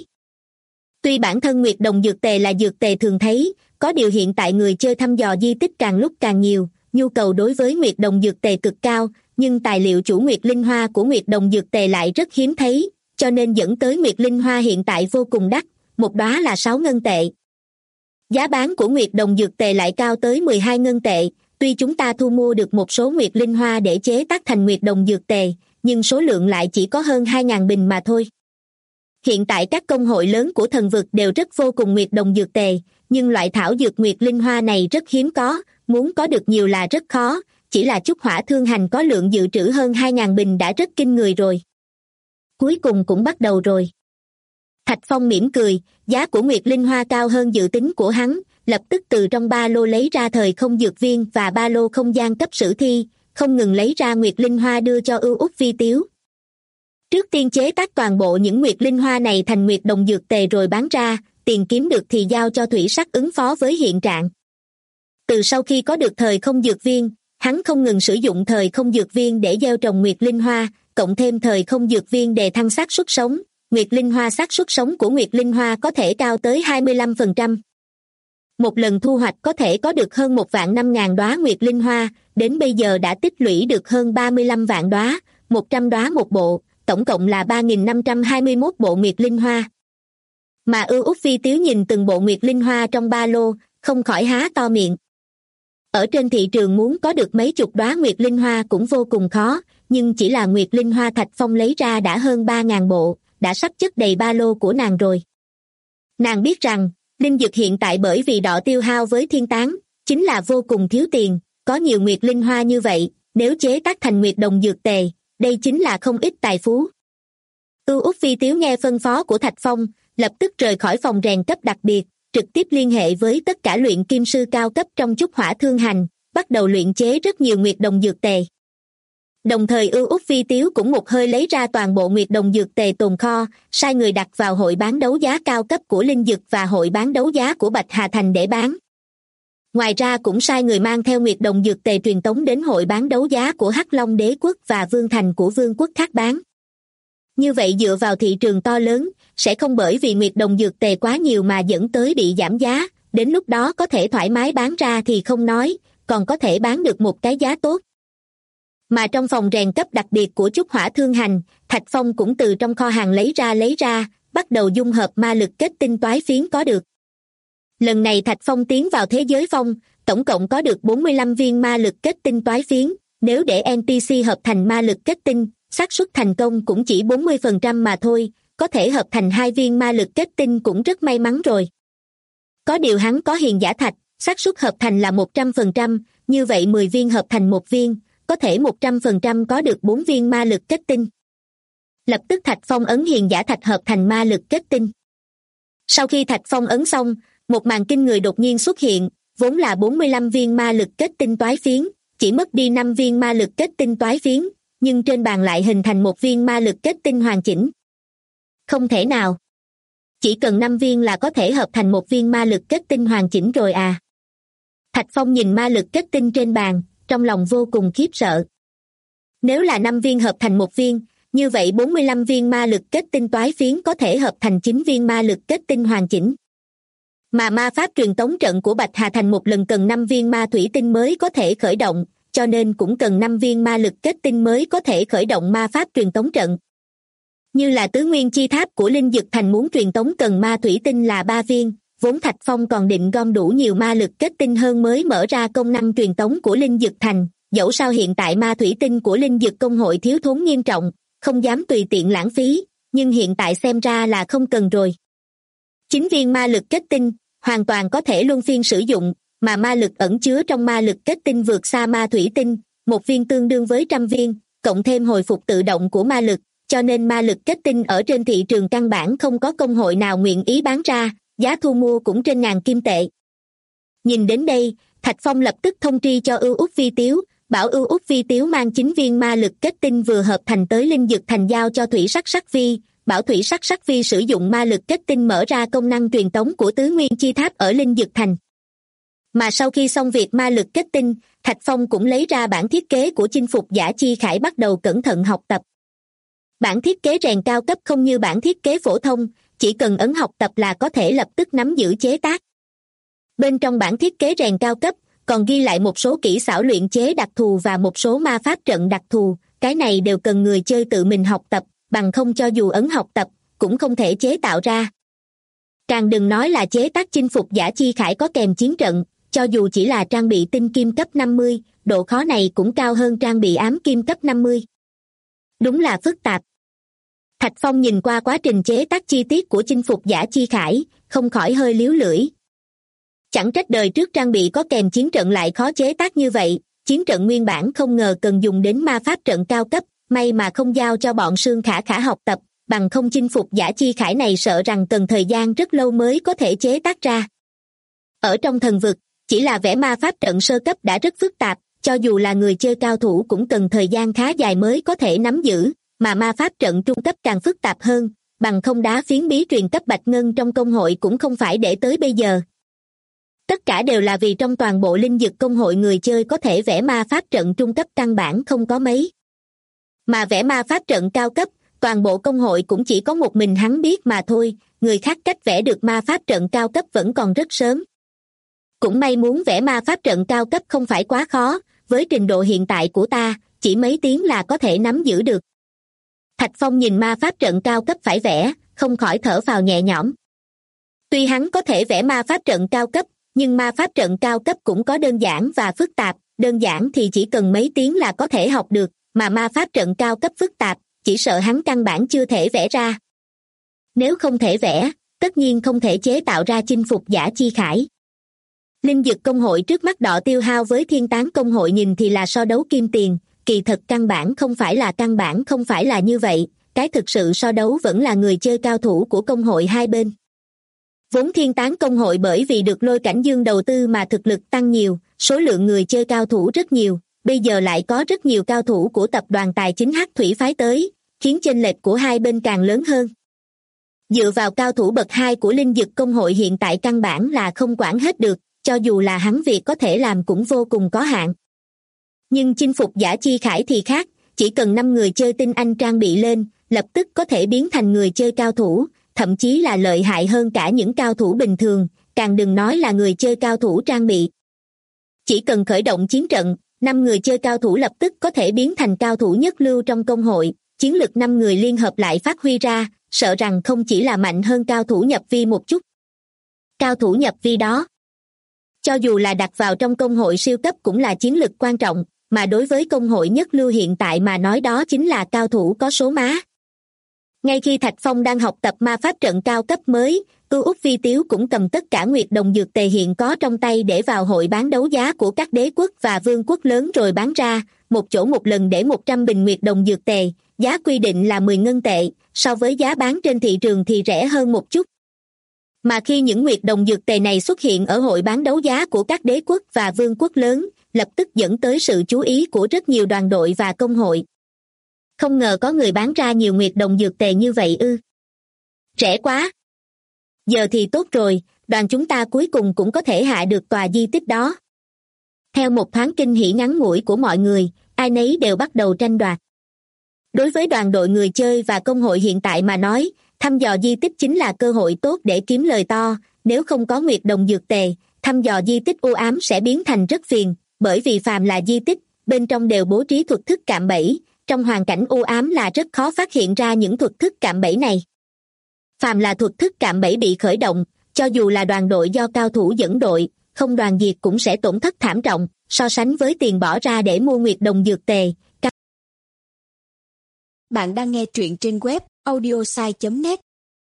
Tuy bản thân Nguyệt Đồng dược tề là dược tề thường thấy, có điều hiện tại người chơi thăm dò di tích càng lúc càng nhiều, nhu cầu đối với Nguyệt Đồng dược tề cực cao, nhưng tài liệu chủ Nguyệt Linh Hoa của Nguyệt Đồng dược tề lại rất hiếm thấy, cho nên dẫn tới Nguyệt Linh Hoa hiện tại vô cùng đắt, một đóa là 6 ngân tệ. Giá bán của Nguyệt Đồng dược tề lại cao tới 12 ngân tệ, tuy chúng ta thu mua được một số Nguyệt Linh Hoa để chế tác thành Nguyệt Đồng dược tề, nhưng số lượng lại chỉ có hơn 2.000 bình mà thôi. Hiện tại các công hội lớn của thần vực đều rất vô cùng Nguyệt Đồng dược tề, nhưng loại thảo dược Nguyệt Linh Hoa này rất hiếm có, muốn có được nhiều là rất khó, chỉ là Trúc Hỏa Thương Hành có lượng dự trữ hơn 2.000 bình đã rất kinh người rồi. Cuối cùng cũng bắt đầu rồi. Thạch Phong mỉm cười, giá của Nguyệt Linh Hoa cao hơn dự tính của hắn, lập tức từ trong ba lô lấy ra thời không dược viên và ba lô không gian cấp sử thi, không ngừng lấy ra Nguyệt Linh Hoa đưa cho Ưu Úc Phi Tiếu. Trước tiên chế tác toàn bộ những Nguyệt Linh Hoa này thành Nguyệt Đồng dược tề rồi bán ra, tiền kiếm được thì giao cho Thủy Sắc ứng phó với hiện trạng. Từ sau khi có được thời không dược viên, hắn không ngừng sử dụng thời không dược viên để gieo trồng Nguyệt Linh Hoa, cộng thêm thời không dược viên để thăng xác suất sống, Nguyệt Linh Hoa xác suất sống của Nguyệt Linh Hoa có thể cao tới 25%. Một lần thu hoạch có thể có được hơn 1.500.000 đóa Nguyệt Linh Hoa, đến bây giờ đã tích lũy được hơn 35 vạn đóa, 100 đóa một bộ, tổng cộng là 3.521 bộ Nguyệt Linh Hoa. Mà Ưu Úc Phi Tiếu nhìn từng bộ Nguyệt Linh Hoa trong ba lô, không khỏi há to miệng. Ở trên thị trường muốn có được mấy chục đóa Nguyệt Linh Hoa cũng vô cùng khó, nhưng chỉ là Nguyệt Linh Hoa Thạch Phong lấy ra đã hơn 3.000 bộ, đã sắp chất đầy ba lô của nàng rồi. Nàng biết rằng, linh dược hiện tại bởi vì đọ tiêu hao với thiên tán, chính là vô cùng thiếu tiền, có nhiều Nguyệt Linh Hoa như vậy, nếu chế tác thành Nguyệt Đồng dược tề, đây chính là không ít tài phú. Ưu Úc Phi Tiếu nghe phân phó của Thạch Phong, lập tức rời khỏi phòng rèn cấp đặc biệt, trực tiếp liên hệ với tất cả luyện kim sư cao cấp trong Trúc Hỏa Thương Hành, bắt đầu luyện chế rất nhiều Nguyệt Đồng dược tề. Đồng thời Ưu Úc Phi Tiếu cũng một hơi lấy ra toàn bộ Nguyệt Đồng dược tề tồn kho, sai người đặt vào hội bán đấu giá cao cấp của Linh Dực và hội bán đấu giá của Bạch Hà Thành để bán. Ngoài ra cũng sai người mang theo Nguyệt Đồng dược tề truyền tống đến hội bán đấu giá của Hắc Long Đế quốc và Vương Thành của vương quốc khác bán. Như vậy dựa vào thị trường to lớn, sẽ không bởi vì Nguyệt Đồng dược tề quá nhiều mà dẫn tới bị giảm giá, đến lúc đó có thể thoải mái bán ra thì không nói, còn có thể bán được một cái giá tốt. Mà trong phòng rèn cấp đặc biệt của Trúc Hỏa Thương Hành, Thạch Phong cũng từ trong kho hàng lấy ra, bắt đầu dung hợp ma lực kết tinh toái phiến có được. Lần này Thạch Phong tiến vào thế giới phong, tổng cộng có được 45 viên ma lực kết tinh toái phiến. Nếu để NPC hợp thành ma lực kết tinh, xác suất thành công cũng chỉ 40% mà thôi, có thể hợp thành 2 viên ma lực kết tinh cũng rất may mắn rồi. Có điều hắn có hiền giả thạch, xác suất hợp thành là 100%, như vậy 10 viên hợp thành 1 viên, có thể 100% có được 4 viên ma lực kết tinh. Lập tức Thạch Phong ấn hiền giả thạch hợp thành ma lực kết tinh. Sau khi Thạch Phong ấn xong, một màn kinh người đột nhiên xuất hiện, vốn là 45 viên ma lực kết tinh toái phiến, chỉ mất đi 5 viên ma lực kết tinh toái phiến, nhưng trên bàn lại hình thành một viên ma lực kết tinh hoàn chỉnh. Không thể nào. Chỉ cần 5 viên là có thể hợp thành một viên ma lực kết tinh hoàn chỉnh rồi à. Thạch Phong nhìn ma lực kết tinh trên bàn, trong lòng vô cùng khiếp sợ. Nếu là 5 viên hợp thành một viên, như vậy 45 viên ma lực kết tinh toái phiến có thể hợp thành 9 viên ma lực kết tinh hoàn chỉnh. Mà ma pháp truyền tống trận của Bạch Hà Thành một lần cần 5 viên ma thủy tinh mới có thể khởi động, cho nên cũng cần 5 viên ma lực kết tinh mới có thể khởi động ma pháp truyền tống trận. Như là tứ nguyên chi tháp của Linh Dực Thành muốn truyền tống cần ma thủy tinh là 3 viên, vốn Thạch Phong còn định gom đủ nhiều ma lực kết tinh hơn mới mở ra công năng truyền tống của Linh Dực Thành, dẫu sao hiện tại ma thủy tinh của Linh Dực công hội thiếu thốn nghiêm trọng, không dám tùy tiện lãng phí, nhưng hiện tại xem ra là không cần rồi. 9 viên ma lực kết tinh, hoàn toàn có thể luân phiên sử dụng, mà ma lực ẩn chứa trong ma lực kết tinh vượt xa ma thủy tinh, một viên tương đương với 100 viên, cộng thêm hồi phục tự động của ma lực, cho nên ma lực kết tinh ở trên thị trường căn bản không có công hội nào nguyện ý bán ra, giá thu mua cũng trên ngàn kim tệ. Nhìn đến đây, Thạch Phong lập tức thông tri cho Ưu Úc Vi Tiếu, bảo Ưu Úc Vi Tiếu mang 9 viên ma lực kết tinh vừa hợp thành tới Linh Dực Thành giao cho Thủy Sắc Sắc Vi, bảo Thủy Sắc Sắc Vi sử dụng ma lực kết tinh mở ra công năng truyền tống của tứ nguyên chi tháp ở Linh Dực Thành. Mà sau khi xong việc ma lực kết tinh, Thạch Phong cũng lấy ra bản thiết kế của chinh phục giả Chi Khải bắt đầu cẩn thận học tập. Bản thiết kế rèn cao cấp không như bản thiết kế phổ thông, chỉ cần ấn học tập là có thể lập tức nắm giữ chế tác. Bên trong bản thiết kế rèn cao cấp, còn ghi lại một số kỹ xảo luyện chế đặc thù và một số ma pháp trận đặc thù, cái này đều cần người chơi tự mình học tập, bằng không cho dù ấn học tập, cũng không thể chế tạo ra. Càng đừng nói là chế tác chinh phục giả Chi Khải có kèm chiến trận, cho dù chỉ là trang bị tinh kim cấp 50, độ khó này cũng cao hơn trang bị ám kim cấp 50. Đúng là phức tạp. Thạch Phong nhìn qua quá trình chế tác chi tiết của chinh phục giả Chi Khải, không khỏi hơi líu lưỡi. Chẳng trách đời trước trang bị có kèm chiến trận lại khó chế tác như vậy, chiến trận nguyên bản không ngờ cần dùng đến ma pháp trận cao cấp, may mà không giao cho bọn Sương Khả Khả học tập, bằng không chinh phục giả Chi Khải này sợ rằng cần thời gian rất lâu mới có thể chế tác ra. Ở trong thần vực, chỉ là vẽ ma pháp trận sơ cấp đã rất phức tạp, cho dù là người chơi cao thủ cũng cần thời gian khá dài mới có thể nắm giữ, mà ma pháp trận trung cấp càng phức tạp hơn, bằng không đá phiến bí truyền cấp bạch ngân trong công hội cũng không phải để tới bây giờ. Tất cả đều là vì trong toàn bộ Linh Dực công hội người chơi có thể vẽ ma pháp trận trung cấp căn bản không có mấy. Mà vẽ ma pháp trận cao cấp, toàn bộ công hội cũng chỉ có một mình hắn biết mà thôi, người khác cách vẽ được ma pháp trận cao cấp vẫn còn rất sớm. Cũng may muốn vẽ ma pháp trận cao cấp không phải quá khó, với trình độ hiện tại của ta, chỉ mấy tiếng là có thể nắm giữ được. Thạch Phong nhìn ma pháp trận cao cấp phải vẽ, không khỏi thở phào nhẹ nhõm. Tuy hắn có thể vẽ ma pháp trận cao cấp, nhưng ma pháp trận cao cấp cũng có đơn giản và phức tạp, đơn giản thì chỉ cần mấy tiếng là có thể học được, mà ma pháp trận cao cấp phức tạp, chỉ sợ hắn căn bản chưa thể vẽ ra. Nếu không thể vẽ, tất nhiên không thể chế tạo ra chinh phục giả Chi Khải. Linh Dực công hội trước mắt đọ tiêu hao với Thiên Tán công hội nhìn thì là so đấu kim tiền, kỳ thực căn bản không phải là như vậy, cái thực sự so đấu vẫn là người chơi cao thủ của công hội hai bên. Vốn Thiên Tán công hội bởi vì được Lôi Cảnh Dương đầu tư mà thực lực tăng nhiều, số lượng người chơi cao thủ rất nhiều, bây giờ lại có rất nhiều cao thủ của tập đoàn tài chính Hắc Thủy phái tới, khiến chênh lệch của hai bên càng lớn hơn. Dựa vào cao thủ bậc 2 của Linh Dực công hội hiện tại căn bản là không quản hết được, cho dù là hắn việc có thể làm cũng vô cùng có hạn. Nhưng chinh phục giả Chi Khải thì khác, chỉ cần 5 người chơi tinh anh trang bị lên, lập tức có thể biến thành người chơi cao thủ, thậm chí là lợi hại hơn cả những cao thủ bình thường, càng đừng nói là người chơi cao thủ trang bị. Chỉ cần khởi động chiến trận, 5 người chơi cao thủ lập tức có thể biến thành cao thủ nhất lưu trong công hội, chiến lực 5 người liên hợp lại phát huy ra, sợ rằng không chỉ là mạnh hơn cao thủ nhập vi một chút. Cao thủ nhập vi đó Cho dù là đặt vào trong công hội siêu cấp cũng là chiến lực quan trọng, mà đối với công hội nhất lưu hiện tại mà nói đó chính là cao thủ có số má. Ngay khi Thạch Phong đang học tập ma pháp trận cao cấp mới, Ưu Úc Vi Tiếu cũng cầm tất cả nguyệt đồng dược tề hiện có trong tay để vào hội bán đấu giá của các đế quốc và vương quốc lớn rồi bán ra, một chỗ một lần để 100 bình nguyệt đồng dược tề, giá quy định là 10 ngân tệ, so với giá bán trên thị trường thì rẻ hơn một chút. Mà khi những nguyệt đồng dược tề này xuất hiện ở hội bán đấu giá của các đế quốc và vương quốc lớn, lập tức dẫn tới sự chú ý của rất nhiều đoàn đội và công hội. Không ngờ có người bán ra nhiều nguyệt đồng dược tề như vậy ư. Rẻ quá. Giờ thì tốt rồi, đoàn chúng ta cuối cùng cũng có thể hạ được tòa di tích đó. Theo một thoáng kinh hỉ ngắn ngủi của mọi người, ai nấy đều bắt đầu tranh đoạt. Đối với đoàn đội người chơi và công hội hiện tại mà nói, thăm dò di tích chính là cơ hội tốt để kiếm lời to, nếu không có nguyệt đồng dược tề, thăm dò di tích u ám sẽ biến thành rất phiền, bởi vì phàm là di tích, bên trong đều bố trí thuật thức cạm bẫy, trong hoàn cảnh u ám là rất khó phát hiện ra những thuật thức cạm bẫy này. Phàm là thuật thức cạm bẫy bị khởi động, cho dù là đoàn đội do cao thủ dẫn đội, không đoàn diệt cũng sẽ tổn thất thảm trọng, so sánh với tiền bỏ ra để mua nguyệt đồng dược tề. Bạn đang nghe truyện trên web audiosai.net.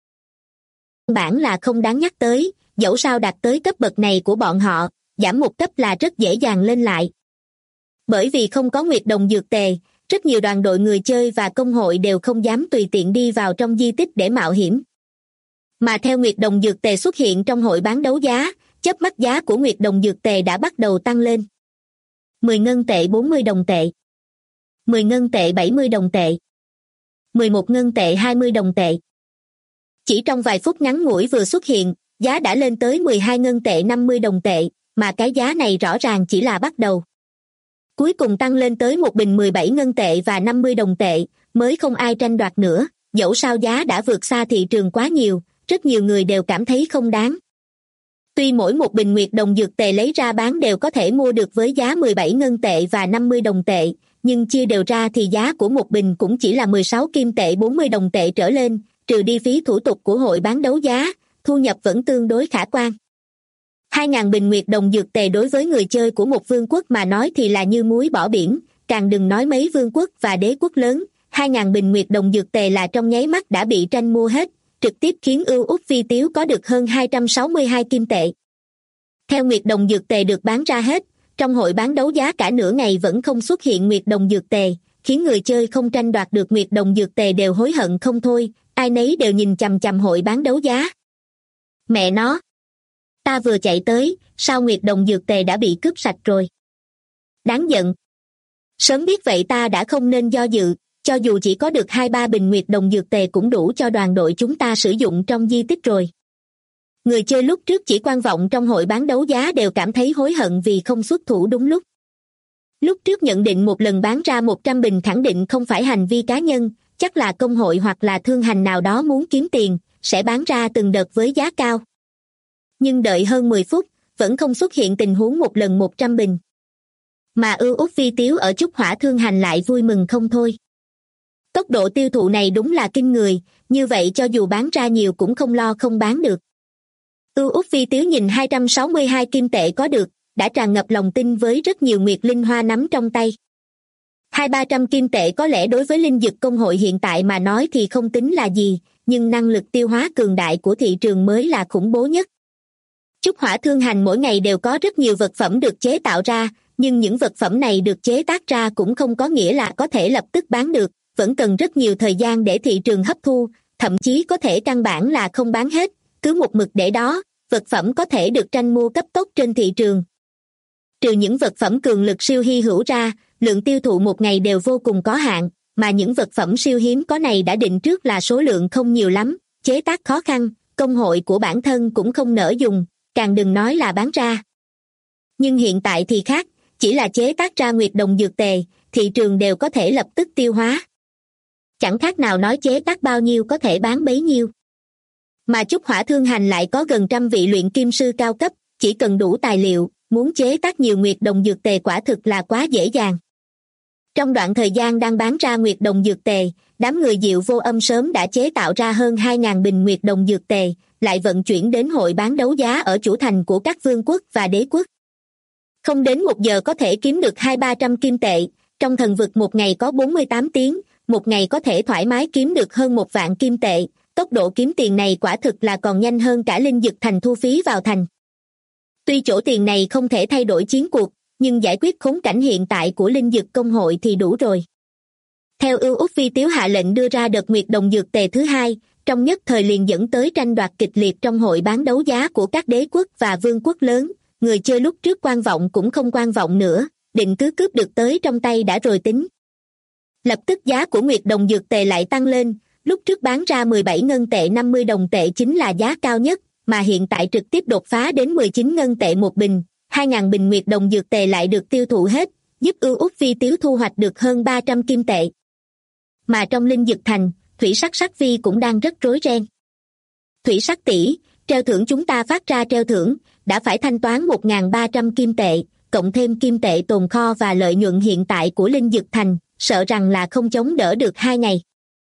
Bản là không đáng nhắc tới, dẫu sao đạt tới cấp bậc này của bọn họ, giảm một cấp là rất dễ dàng lên lại. Bởi vì không có nguyệt đồng dược tề, rất nhiều đoàn đội người chơi và công hội đều không dám tùy tiện đi vào trong di tích để mạo hiểm. Mà theo nguyệt đồng dược tề xuất hiện trong hội bán đấu giá, chớp mắt giá của nguyệt đồng dược tề đã bắt đầu tăng lên. 10 ngân tệ 40 đồng tệ, 10 ngân tệ 70 đồng tệ, 11 ngân tệ 20 đồng tệ. Chỉ trong vài phút ngắn ngủi vừa xuất hiện, giá đã lên tới 12 ngân tệ 50 đồng tệ, mà cái giá này rõ ràng chỉ là bắt đầu. Cuối cùng tăng lên tới một bình 17 ngân tệ và 50 đồng tệ, mới không ai tranh đoạt nữa, dẫu sao giá đã vượt xa thị trường quá nhiều, rất nhiều người đều cảm thấy không đáng. Tuy mỗi một bình nguyệt đồng dược tề lấy ra bán đều có thể mua được với giá 17 ngân tệ và 50 đồng tệ, nhưng chia đều ra thì giá của một bình cũng chỉ là 16 kim tệ 40 đồng tệ trở lên, trừ đi phí thủ tục của hội bán đấu giá, thu nhập vẫn tương đối khả quan. 2.000 bình nguyệt đồng dược tề đối với người chơi của một vương quốc mà nói thì là như muối bỏ biển, càng đừng nói mấy vương quốc và đế quốc lớn, 2.000 bình nguyệt đồng dược tề là trong nháy mắt đã bị tranh mua hết, trực tiếp khiến Ưu Úc Vi Tiếu có được hơn 262 kim tệ. Theo nguyệt đồng dược tề được bán ra hết, trong hội bán đấu giá cả nửa ngày vẫn không xuất hiện nguyệt đồng dược tề, khiến người chơi không tranh đoạt được nguyệt đồng dược tề đều hối hận không thôi, ai nấy đều nhìn chằm chằm hội bán đấu giá. Mẹ nó! Ta vừa chạy tới, sao nguyệt đồng dược tề đã bị cướp sạch rồi? Đáng giận! Sớm biết vậy ta đã không nên do dự, cho dù chỉ có được 2-3 bình nguyệt đồng dược tề cũng đủ cho đoàn đội chúng ta sử dụng trong di tích rồi. Người chơi lúc trước chỉ quan vọng trong hội bán đấu giá đều cảm thấy hối hận vì không xuất thủ đúng lúc. Lúc trước nhận định một lần bán ra 100 bình khẳng định không phải hành vi cá nhân, chắc là công hội hoặc là thương hành nào đó muốn kiếm tiền, sẽ bán ra từng đợt với giá cao. Nhưng đợi hơn 10 phút, vẫn không xuất hiện tình huống một lần 100 bình. Mà Ưu Úc Vi Tiếu ở Trúc Hỏa thương hành lại vui mừng không thôi. Tốc độ tiêu thụ này đúng là kinh người, như vậy cho dù bán ra nhiều cũng không lo không bán được. Ưu Úc Vi Tiếu nhìn 262 kim tệ có được, đã tràn ngập lòng tin với rất nhiều nguyệt linh hoa nắm trong tay. 200-300 kim tệ có lẽ đối với linh dực công hội hiện tại mà nói thì không tính là gì, nhưng năng lực tiêu hóa cường đại của thị trường mới là khủng bố nhất. Trúc Hỏa thương hành mỗi ngày đều có rất nhiều vật phẩm được chế tạo ra, nhưng những vật phẩm này được chế tác ra cũng không có nghĩa là có thể lập tức bán được, vẫn cần rất nhiều thời gian để thị trường hấp thu, thậm chí có thể căn bản là không bán hết, cứ một mực để đó, vật phẩm có thể được tranh mua cấp tốc trên thị trường. Trừ những vật phẩm cường lực siêu hy hữu ra, lượng tiêu thụ một ngày đều vô cùng có hạn, mà những vật phẩm siêu hiếm có này đã định trước là số lượng không nhiều lắm, chế tác khó khăn, công hội của bản thân cũng không nỡ dùng, càng đừng nói là bán ra. Nhưng hiện tại thì khác, chỉ là chế tác ra nguyệt đồng dược tề, thị trường đều có thể lập tức tiêu hóa. Chẳng khác nào nói chế tác bao nhiêu có thể bán bấy nhiêu. Mà Trúc Hỏa thương hành lại có gần 100 vị luyện kim sư cao cấp, chỉ cần đủ tài liệu, muốn chế tác nhiều nguyệt đồng dược tề quả thực là quá dễ dàng. Trong đoạn thời gian đang bán ra nguyệt đồng dược tề, đám người Diệu Vô Âm sớm đã chế tạo ra hơn 2.000 bình nguyệt đồng dược tề, lại vận chuyển đến hội bán đấu giá ở chủ thành của các vương quốc và đế quốc. Không đến 1 giờ có thể kiếm được 200-300 kim tệ, trong thần vực một ngày có 48 tiếng, một ngày có thể thoải mái kiếm được hơn 1 vạn kim tệ, tốc độ kiếm tiền này quả thực là còn nhanh hơn cả Linh Dực Thành thu phí vào thành. Tuy chỗ tiền này không thể thay đổi chiến cuộc, nhưng giải quyết khốn cảnh hiện tại của Linh Dực Công hội thì đủ rồi. Theo Ưu Úc Phi Tiếu hạ lệnh đưa ra đợt nguyệt đồng dược tề thứ 2, trong nhất thời liền dẫn tới tranh đoạt kịch liệt trong hội bán đấu giá của các đế quốc và vương quốc lớn, người chơi lúc trước quan vọng cũng không quan vọng nữa, định cứ cướp được tới trong tay đã rồi tính. Lập tức giá của nguyệt đồng dược tề lại tăng lên, lúc trước bán ra 17 ngân tệ 50 đồng tệ chính là giá cao nhất, mà hiện tại trực tiếp đột phá đến 19 ngân tệ một bình, 2.000 bình nguyệt đồng dược tề lại được tiêu thụ hết, giúp Ưu Úc Phi Tiếu thu hoạch được hơn 300 kim tệ. Mà trong Linh Dực Thành, Thủy Sắc Sắc Vi cũng đang rất rối ren. Thủy Sắc tỷ, treo thưởng chúng ta phát ra treo thưởng, đã phải thanh toán 1.300 kim tệ, cộng thêm kim tệ tồn kho và lợi nhuận hiện tại của Linh Dực Thành, sợ rằng là không chống đỡ được 2 ngày.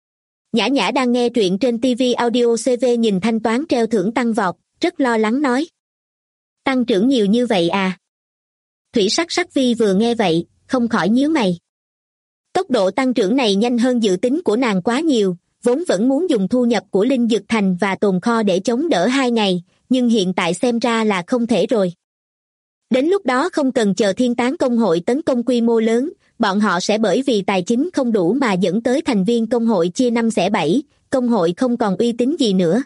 Nhã Nhã đang nghe truyện trên TV Audio CV nhìn thanh toán treo thưởng tăng vọt, rất lo lắng nói. Tăng trưởng nhiều như vậy à? Thủy Sắc Sắc Vi vừa nghe vậy, không khỏi nhíu mày. Tốc độ tăng trưởng này nhanh hơn dự tính của nàng quá nhiều, vốn vẫn muốn dùng thu nhập của Linh Dực Thành và tồn kho để chống đỡ 2 ngày, nhưng hiện tại xem ra là không thể rồi. Đến lúc đó không cần chờ Thiên Tán Công hội tấn công quy mô lớn, bọn họ sẽ bởi vì tài chính không đủ mà dẫn tới thành viên công hội chia 5 xẻ 7, công hội không còn uy tín gì nữa.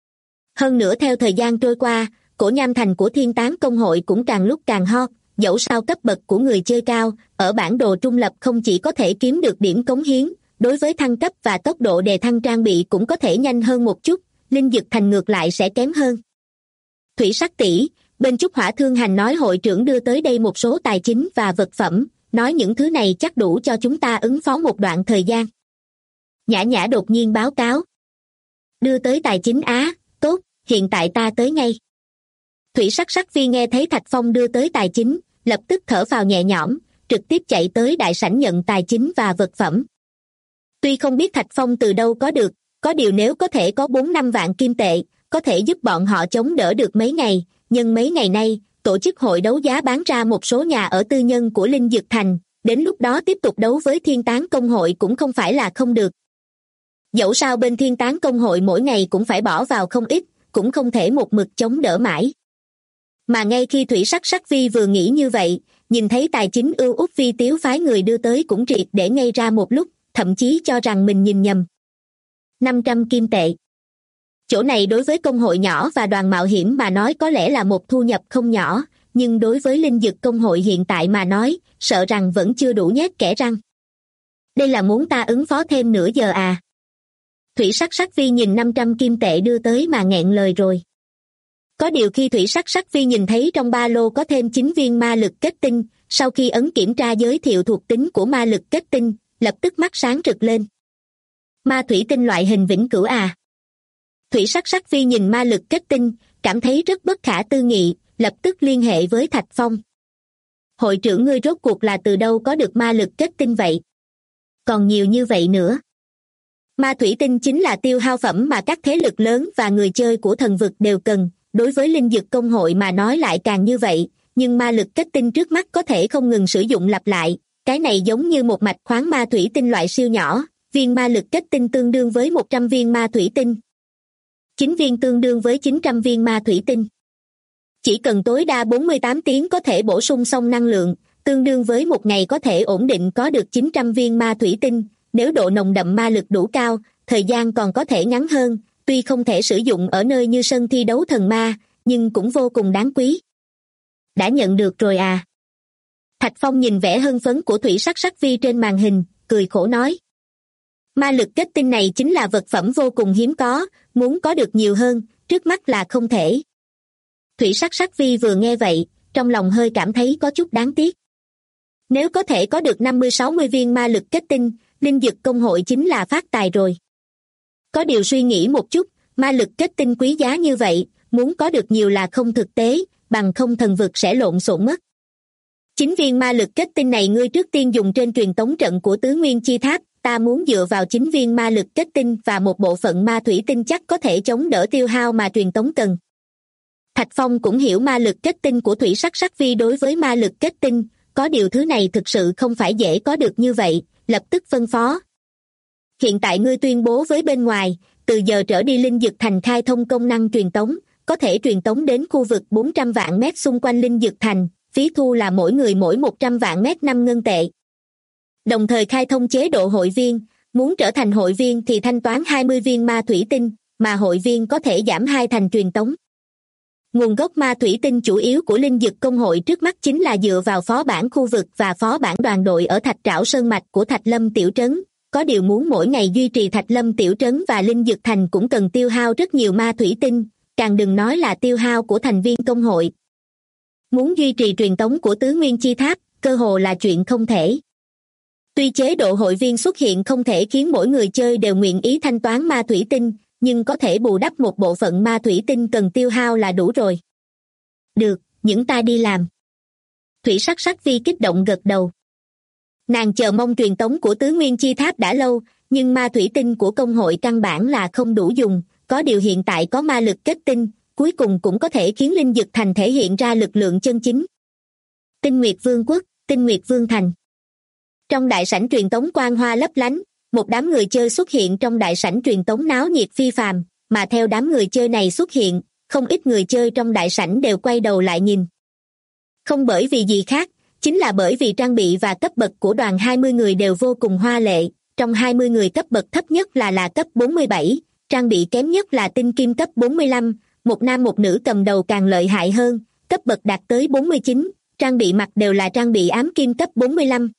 Hơn nữa theo thời gian trôi qua, cổ nham thành của Thiên Tán Công hội cũng càng lúc càng hot, dẫu sao cấp bậc của người chơi cao, ở bản đồ trung lập không chỉ có thể kiếm được điểm cống hiến, đối với thăng cấp và tốc độ đề thăng trang bị cũng có thể nhanh hơn một chút, Linh Dực Thành ngược lại sẽ kém hơn. Thủy Sắc tỷ, bên Trúc Hỏa Thương Hành nói hội trưởng đưa tới đây một số tài chính và vật phẩm, nói những thứ này chắc đủ cho chúng ta ứng phó một đoạn thời gian. Nhã Nhã đột nhiên báo cáo. Đưa tới tài chính á, tốt, hiện tại ta tới ngay. Thủy Sắc Sắc Vi nghe thấy Thạch Phong đưa tới tài chính, lập tức thở phào nhẹ nhõm, trực tiếp chạy tới đại sảnh nhận tài chính và vật phẩm. Tuy không biết Thạch Phong từ đâu có được, có điều nếu có thể có 4-5 vạn kim tệ, có thể giúp bọn họ chống đỡ được mấy ngày, nhưng mấy ngày nay, tổ chức hội đấu giá bán ra một số nhà ở tư nhân của Linh Dực Thành, đến lúc đó tiếp tục đấu với Thiên Tán Công hội cũng không phải là không được. Dẫu sao bên Thiên Tán Công hội mỗi ngày cũng phải bỏ vào không ít, cũng không thể một mực chống đỡ mãi. Mà ngay khi Thủy Sắc Sắc Vi vừa nghĩ như vậy, nhìn thấy tài chính Ưu Úc Phi Tiếu phái người đưa tới cũng triệt để ngây ra một lúc, thậm chí cho rằng mình nhìn nhầm. 500 kim tệ. Chỗ này đối với công hội nhỏ và đoàn mạo hiểm mà nói có lẽ là một thu nhập không nhỏ, nhưng đối với Linh Dực Công hội hiện tại mà nói, sợ rằng vẫn chưa đủ nhét kẽ răng. Đây là muốn ta ứng phó thêm nửa giờ à? Thủy Sắc Sắc Vi nhìn 500 kim tệ đưa tới mà nghẹn lời rồi. Có điều khi Thủy Sắc Sắc Vi nhìn thấy trong ba lô có thêm 9 viên ma lực kết tinh, sau khi ấn kiểm tra giới thiệu thuộc tính của ma lực kết tinh, lập tức mắt sáng rực lên. Ma thủy tinh loại hình vĩnh cửu à? Thủy Sắc Sắc Vi nhìn ma lực kết tinh, cảm thấy rất bất khả tư nghị, lập tức liên hệ với Thạch Phong. Hội trưởng ngươi rốt cuộc là từ đâu có được ma lực kết tinh vậy? Còn nhiều như vậy nữa. Ma thủy tinh chính là tiêu hao phẩm mà các thế lực lớn và người chơi của thần vực đều cần, đối với Linh Dực Công hội mà nói lại càng như vậy, nhưng ma lực kết tinh trước mắt có thể không ngừng sử dụng lặp lại, cái này giống như một mạch khoáng ma thủy tinh loại siêu nhỏ, viên ma lực kết tinh tương đương với 100 viên ma thủy tinh. 9 viên tương đương với 900 viên ma thủy tinh. Chỉ cần tối đa 48 tiếng có thể bổ sung xong năng lượng, tương đương với một ngày có thể ổn định có được 900 viên ma thủy tinh, nếu độ nồng đậm ma lực đủ cao, thời gian còn có thể ngắn hơn, tuy không thể sử dụng ở nơi như sân thi đấu thần ma, nhưng cũng vô cùng đáng quý. Đã nhận được rồi à? Thạch Phong nhìn vẻ hưng phấn của Thủy Sắc Sắc Vi trên màn hình, cười khổ nói. Ma lực kết tinh này chính là vật phẩm vô cùng hiếm có, muốn có được nhiều hơn, trước mắt là không thể. Thủy Sắc Sắc Vi vừa nghe vậy, trong lòng hơi cảm thấy có chút đáng tiếc. Nếu có thể có được 50-60 viên ma lực kết tinh, Linh Dực Công hội chính là phát tài rồi. Có điều suy nghĩ một chút, ma lực kết tinh quý giá như vậy, muốn có được nhiều là không thực tế, bằng không thần vực sẽ lộn xộn mất. 9 viên ma lực kết tinh này ngươi trước tiên dùng trên truyền tống trận của Tứ Nguyên Chi Tháp, ta muốn dựa vào 9 viên ma lực kết tinh và một bộ phận ma thủy tinh chắc có thể chống đỡ tiêu hao mà truyền tống cần. Thạch Phong cũng hiểu ma lực kết tinh của Thủy Sắc Sắc Vi đối với ma lực kết tinh, có điều thứ này thực sự không phải dễ có được như vậy, lập tức phân phó. Hiện tại ngươi tuyên bố với bên ngoài, từ giờ trở đi Linh Dực Thành khai thông công năng truyền tống, có thể truyền tống đến khu vực 400 vạn mét xung quanh Linh Dực Thành, phí thu là mỗi người mỗi 100 vạn mét 5 ngân tệ. Đồng thời khai thông chế độ hội viên, muốn trở thành hội viên thì thanh toán 20 viên ma thủy tinh, mà hội viên có thể giảm 2 thành truyền tống. Nguồn gốc ma thủy tinh chủ yếu của Linh Dực Công hội trước mắt chính là dựa vào phó bản khu vực và phó bản đoàn đội ở Thạch Trảo Sơn Mạch của Thạch Lâm Tiểu Trấn. Có điều muốn mỗi ngày duy trì Thạch Lâm Tiểu Trấn và Linh Dực Thành cũng cần tiêu hao rất nhiều ma thủy tinh, càng đừng nói là tiêu hao của thành viên công hội. Muốn duy trì truyền tống của Tứ Nguyên Chi Tháp, cơ hồ là chuyện không thể. Tuy chế độ hội viên xuất hiện không thể khiến mỗi người chơi đều nguyện ý thanh toán ma thủy tinh, nhưng có thể bù đắp một bộ phận ma thủy tinh cần tiêu hao là đủ rồi. Được, những ta đi làm. Thủy Sắc Sắc Vi kích động gật đầu. Nàng chờ mong truyền tống của Tứ Nguyên Chi Tháp đã lâu, nhưng ma thủy tinh của công hội căn bản là không đủ dùng, có điều hiện tại có ma lực kết tinh, cuối cùng cũng có thể khiến Linh Dực Thành thể hiện ra lực lượng chân chính. Tinh Nguyệt Vương quốc, Tinh Nguyệt Vương Thành. Trong đại sảnh truyền tống quang hoa lấp lánh, một đám người chơi xuất hiện trong đại sảnh truyền tống náo nhiệt phi phàm, mà theo đám người chơi này xuất hiện, không ít người chơi trong đại sảnh đều quay đầu lại nhìn. Không bởi vì gì khác, chính là bởi vì trang bị và cấp bậc của đoàn 20 người đều vô cùng hoa lệ, trong 20 người cấp bậc thấp nhất là cấp 47, trang bị kém nhất là tinh kim cấp 45, một nam một nữ cầm đầu càng lợi hại hơn, cấp bậc đạt tới 49, trang bị mặc đều là trang bị ám kim cấp 45.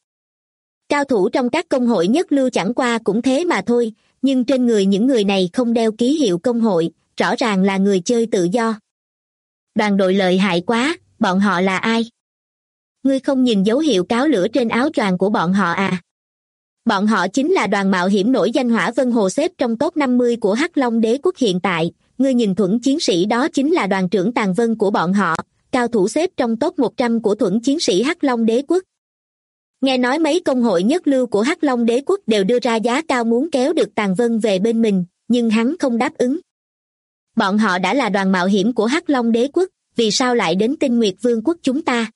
Cao thủ trong các công hội nhất lưu chẳng qua cũng thế mà thôi, nhưng trên người những người này không đeo ký hiệu công hội, rõ ràng là người chơi tự do. Đoàn đội lợi hại quá, bọn họ là ai? Ngươi không nhìn dấu hiệu cáo lửa trên áo choàng của bọn họ à? Bọn họ chính là đoàn mạo hiểm nổi danh Hỏa Vân Hồ xếp trong top 50 của Hắc Long Đế quốc hiện tại, ngươi nhìn Thuẫn Chiến Sĩ đó chính là đoàn trưởng Tàn Vân của bọn họ, cao thủ xếp trong top 100 của Thuẫn Chiến Sĩ Hắc Long Đế quốc. Nghe nói mấy công hội nhất lưu của Hắc Long Đế quốc đều đưa ra giá cao muốn kéo được Tàn Vân về bên mình, nhưng hắn không đáp ứng. Bọn họ đã là đoàn mạo hiểm của Hắc Long Đế quốc, vì sao lại đến Tinh Nguyệt Vương quốc chúng ta?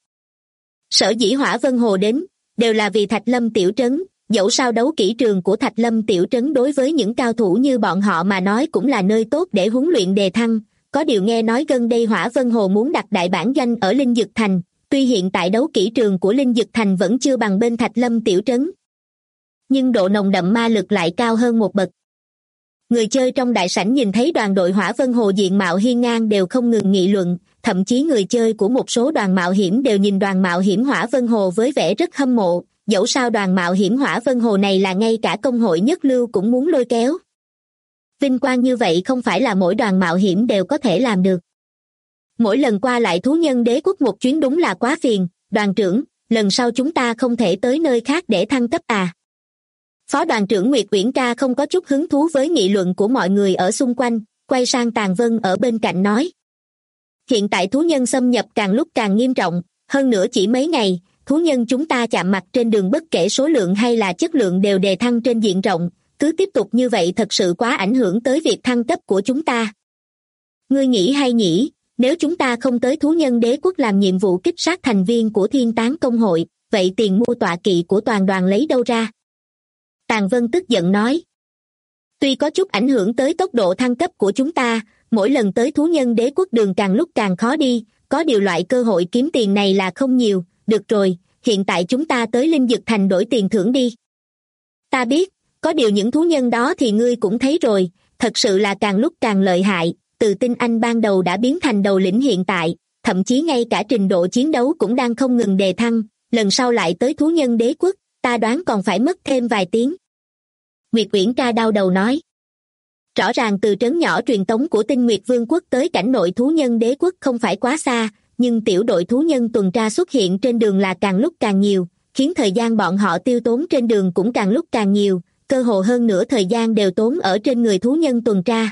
Sở dĩ Hỏa Vân Hồ đến, đều là vì Thạch Lâm Tiểu Trấn, dẫu sao đấu kỹ trường của Thạch Lâm Tiểu Trấn đối với những cao thủ như bọn họ mà nói cũng là nơi tốt để huấn luyện đề thăng, có điều nghe nói gần đây Hỏa Vân Hồ muốn đặt đại bản doanh ở Linh Dực Thành, tuy hiện tại đấu kỹ trường của Linh Dực Thành vẫn chưa bằng bên Thạch Lâm Tiểu Trấn, nhưng độ nồng đậm ma lực lại cao hơn một bậc. Người chơi trong đại sảnh nhìn thấy đoàn đội Hỏa Vân Hồ diện mạo hiên ngang đều không ngừng nghị luận, thậm chí người chơi của một số đoàn mạo hiểm đều nhìn đoàn mạo hiểm Hỏa Vân Hồ với vẻ rất hâm mộ, dẫu sao đoàn mạo hiểm Hỏa Vân Hồ này là ngay cả công hội nhất lưu cũng muốn lôi kéo. Vinh quang như vậy không phải là mỗi đoàn mạo hiểm đều có thể làm được. Mỗi lần qua lại Thú Nhân Đế quốc một chuyến đúng là quá phiền, đoàn trưởng, lần sau chúng ta không thể tới nơi khác để thăng cấp à? Phó đoàn trưởng Nguyệt Uyển Ca không có chút hứng thú với nghị luận của mọi người ở xung quanh, quay sang Tàn Vân ở bên cạnh nói. Hiện tại thú nhân xâm nhập càng lúc càng nghiêm trọng, hơn nữa chỉ mấy ngày, thú nhân chúng ta chạm mặt trên đường bất kể số lượng hay là chất lượng đều đề thăng trên diện rộng, cứ tiếp tục như vậy thật sự quá ảnh hưởng tới việc thăng cấp của chúng ta. Ngươi nghĩ hay nhỉ, nếu chúng ta không tới Thú Nhân Đế quốc làm nhiệm vụ kích sát thành viên của Thiên Tán Công hội, vậy tiền mua tọa kỵ của toàn đoàn lấy đâu ra? Tàn Vân tức giận nói. Tuy có chút ảnh hưởng tới tốc độ thăng cấp của chúng ta, mỗi lần tới Thú Nhân Đế quốc đường càng lúc càng khó đi, có điều loại cơ hội kiếm tiền này là không nhiều, được rồi, hiện tại chúng ta tới Linh Dực Thành đổi tiền thưởng đi. Ta biết, có điều những thú nhân đó thì ngươi cũng thấy rồi, thật sự là càng lúc càng lợi hại, từ tinh anh ban đầu đã biến thành đầu lĩnh hiện tại, thậm chí ngay cả trình độ chiến đấu cũng đang không ngừng đề thăng, lần sau lại tới Thú Nhân Đế quốc, ta đoán còn phải mất thêm vài tiếng. Nguyệt Uyển Ca đau đầu nói. Rõ ràng từ trấn nhỏ truyền tống của Tinh Nguyệt Vương quốc tới cảnh nội Thú Nhân Đế quốc không phải quá xa, nhưng tiểu đội thú nhân tuần tra xuất hiện trên đường là càng lúc càng nhiều, khiến thời gian bọn họ tiêu tốn trên đường cũng càng lúc càng nhiều, cơ hồ hơn nửa thời gian đều tốn ở trên người thú nhân tuần tra.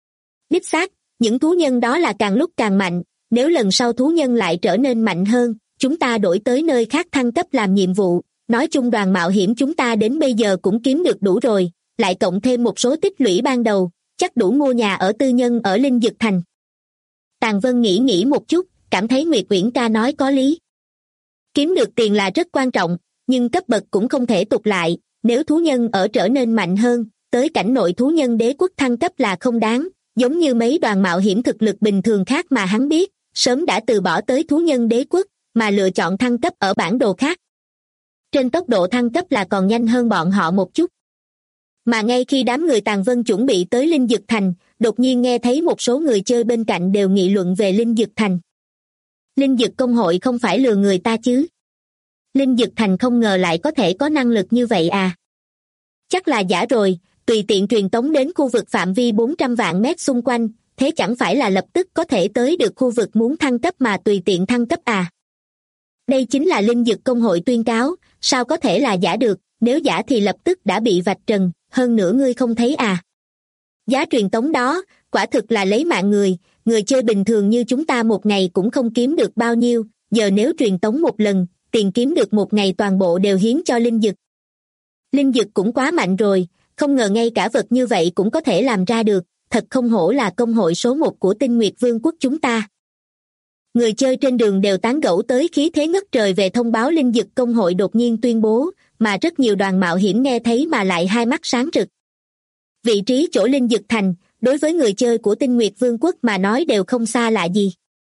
Đích xác, những thú nhân đó là càng lúc càng mạnh, nếu lần sau thú nhân lại trở nên mạnh hơn, chúng ta đổi tới nơi khác thăng cấp làm nhiệm vụ. Nói chung đoàn mạo hiểm chúng ta đến bây giờ cũng kiếm được đủ rồi, lại cộng thêm một số tích lũy ban đầu, chắc đủ mua nhà ở tư nhân ở Linh Dực Thành. Tàng Vân nghĩ một chút, cảm thấy Nguyệt Uyển ca nói có lý. Kiếm được tiền là rất quan trọng, nhưng cấp bậc cũng không thể tụt lại, nếu thú nhân ở trở nên mạnh hơn, tới cảnh nội thú nhân đế quốc thăng cấp là không đáng, giống như mấy đoàn mạo hiểm thực lực bình thường khác mà hắn biết, sớm đã từ bỏ tới thú nhân đế quốc, mà lựa chọn thăng cấp ở bản đồ khác. Trên tốc độ thăng cấp là còn nhanh hơn bọn họ một chút. Mà ngay khi đám người Tàng Vân chuẩn bị tới Linh Dực Thành, đột nhiên nghe thấy một số người chơi bên cạnh đều nghị luận về Linh Dực Thành. Linh Dực công hội không phải lừa người ta chứ? Linh Dực Thành không ngờ lại có thể có năng lực như vậy à? Chắc là giả rồi, tùy tiện truyền tống đến khu vực phạm vi 400 vạn mét xung quanh, thế chẳng phải là lập tức có thể tới được khu vực muốn thăng cấp mà tùy tiện thăng cấp à? Đây chính là Linh Dực công hội tuyên cáo, sao có thể là giả được, nếu giả thì lập tức đã bị vạch trần, hơn nữa ngươi không thấy à? Giá truyền tống đó, quả thực là lấy mạng người chơi bình thường như chúng ta một ngày cũng không kiếm được bao nhiêu, giờ nếu truyền tống một lần, tiền kiếm được một ngày toàn bộ đều hiến cho Linh Dực. Linh Dực cũng quá mạnh rồi, không ngờ ngay cả vật như vậy cũng có thể làm ra được, thật không hổ là công hội số 1 của Tinh Nguyệt Vương quốc chúng ta. Người chơi trên đường đều tán gẫu tới khí thế ngất trời về thông báo Linh Dực công hội đột nhiên tuyên bố, mà rất nhiều đoàn mạo hiểm nghe thấy mà lại hai mắt sáng rực. Vị trí chỗ Linh Dực Thành, đối với người chơi của Tinh Nguyệt Vương quốc mà nói đều không xa lạ gì.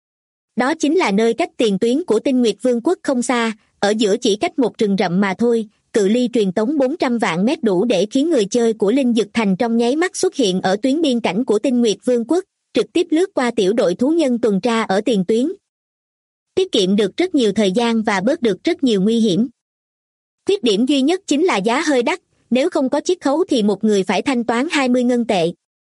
Đó chính là nơi cách tiền tuyến của Tinh Nguyệt Vương quốc không xa, ở giữa chỉ cách một rừng rậm mà thôi, cự ly truyền tống 400 vạn mét đủ để khiến người chơi của Linh Dực Thành trong nháy mắt xuất hiện ở tuyến biên cảnh của Tinh Nguyệt Vương quốc, trực tiếp lướt qua tiểu đội thú nhân tuần tra ở tiền tuyến. Tiết kiệm được rất nhiều thời gian và bớt được rất nhiều nguy hiểm. Khuyết điểm duy nhất chính là giá hơi đắt, nếu không có chiết khấu thì một người phải thanh toán 20 ngân tệ.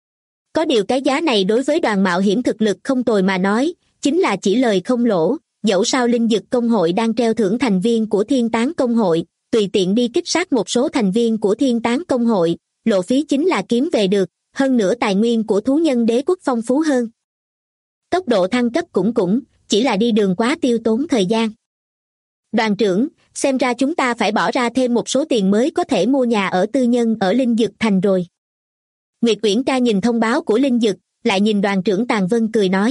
Có điều cái giá này đối với đoàn mạo hiểm thực lực không tồi mà nói, chính là chỉ lời không lỗ, dẫu sao Linh Dực công hội đang treo thưởng thành viên của Thiên Tán công hội, tùy tiện đi kích sát một số thành viên của Thiên Tán công hội, lộ phí chính là kiếm về được, hơn nữa tài nguyên của thú nhân đế quốc phong phú hơn. Tốc độ thăng cấp cũng chỉ là đi đường quá tiêu tốn thời gian. Đoàn trưởng, xem ra chúng ta phải bỏ ra thêm một số tiền mới có thể mua nhà ở tư nhân ở Linh Dực Thành rồi. Nguyệt Uyển ca nhìn thông báo của Linh Dực, lại nhìn đoàn trưởng Tàng Vân cười nói.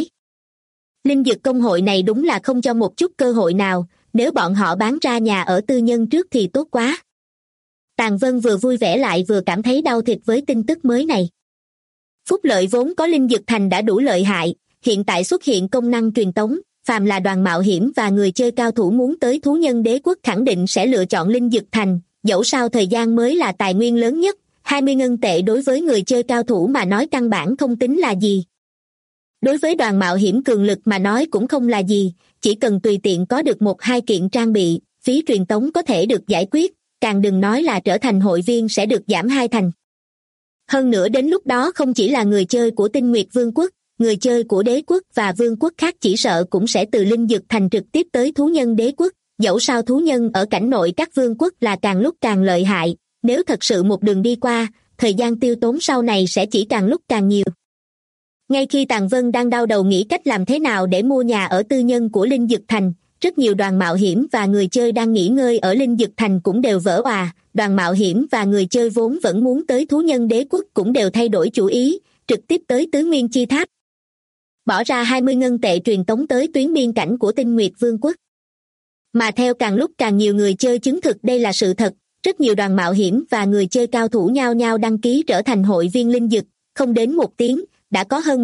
Linh Dực công hội này đúng là không cho một chút cơ hội nào, nếu bọn họ bán ra nhà ở tư nhân trước thì tốt quá. Tàng Vân vừa vui vẻ lại vừa cảm thấy đau thịt với tin tức mới này. Phúc lợi vốn có Linh Dực Thành đã đủ lợi hại, hiện tại xuất hiện công năng truyền tống, phàm là đoàn mạo hiểm và người chơi cao thủ muốn tới thú nhân đế quốc khẳng định sẽ lựa chọn Linh Dực Thành, dẫu sao thời gian mới là tài nguyên lớn nhất, 20 ngân tệ đối với người chơi cao thủ mà nói căn bản không tính là gì. Đối với đoàn mạo hiểm cường lực mà nói cũng không là gì, chỉ cần tùy tiện có được 1-2 kiện trang bị, phí truyền tống có thể được giải quyết, càng đừng nói là trở thành hội viên sẽ được giảm 2 thành. Hơn nữa đến lúc đó không chỉ là người chơi của Tinh Nguyệt Vương quốc, người chơi của đế quốc và vương quốc khác chỉ sợ cũng sẽ từ Linh Dực Thành trực tiếp tới thú nhân đế quốc, dẫu sao thú nhân ở cảnh nội các vương quốc là càng lúc càng lợi hại, nếu thật sự một đường đi qua, thời gian tiêu tốn sau này sẽ chỉ càng lúc càng nhiều. Ngay khi Tàng Vân đang đau đầu nghĩ cách làm thế nào để mua nhà ở tư nhân của Linh Dực Thành, rất nhiều đoàn mạo hiểm và người chơi đang nghỉ ngơi ở Linh Dực Thành cũng đều vỡ òa, đoàn mạo hiểm và người chơi vốn vẫn muốn tới thú nhân đế quốc cũng đều thay đổi chủ ý, trực tiếp tới Tứ Nguyên Chi Tháp. Bỏ ra 20 ngân tệ truyền tống tới tuyến biên cảnh của Tinh Nguyệt Vương quốc. Mà theo càng lúc càng nhiều người chơi chứng thực đây là sự thật, rất nhiều đoàn mạo hiểm và người chơi cao thủ nhao nhao đăng ký trở thành hội viên Linh Dực, không đến một tiếng, đã có hơn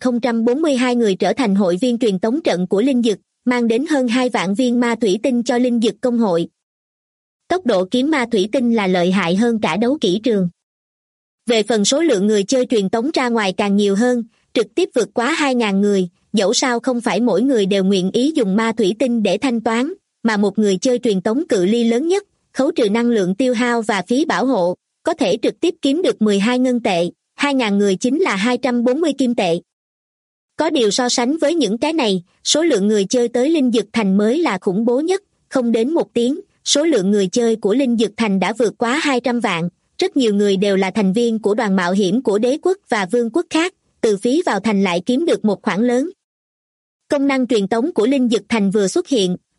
1042 người trở thành hội viên truyền tống trận của Linh Dực, mang đến hơn 2 vạn viên ma thủy tinh cho Linh Dực công hội. Tốc độ kiếm ma thủy tinh là lợi hại hơn cả đấu kỹ trường. Về phần số lượng người chơi truyền tống ra ngoài càng nhiều hơn, trực tiếp vượt quá 2.000 người, dẫu sao không phải mỗi người đều nguyện ý dùng ma thủy tinh để thanh toán, mà một người chơi truyền tống cự ly lớn nhất, khấu trừ năng lượng tiêu hao và phí bảo hộ, có thể trực tiếp kiếm được 12 ngân tệ, 2.000 người chính là 240 kim tệ. Có điều so sánh với những cái này, số lượng người chơi tới Linh Dực Thành mới là khủng bố nhất, không đến một tiếng, số lượng người chơi của Linh Dực Thành đã vượt quá 200 vạn, rất nhiều người đều là thành viên của đoàn mạo hiểm của đế quốc và vương quốc khác, từ phí vào thành lại kiếm được một khoản lớn. Công năng truyền tống của Linh Dực Thành vừa xuất hiện,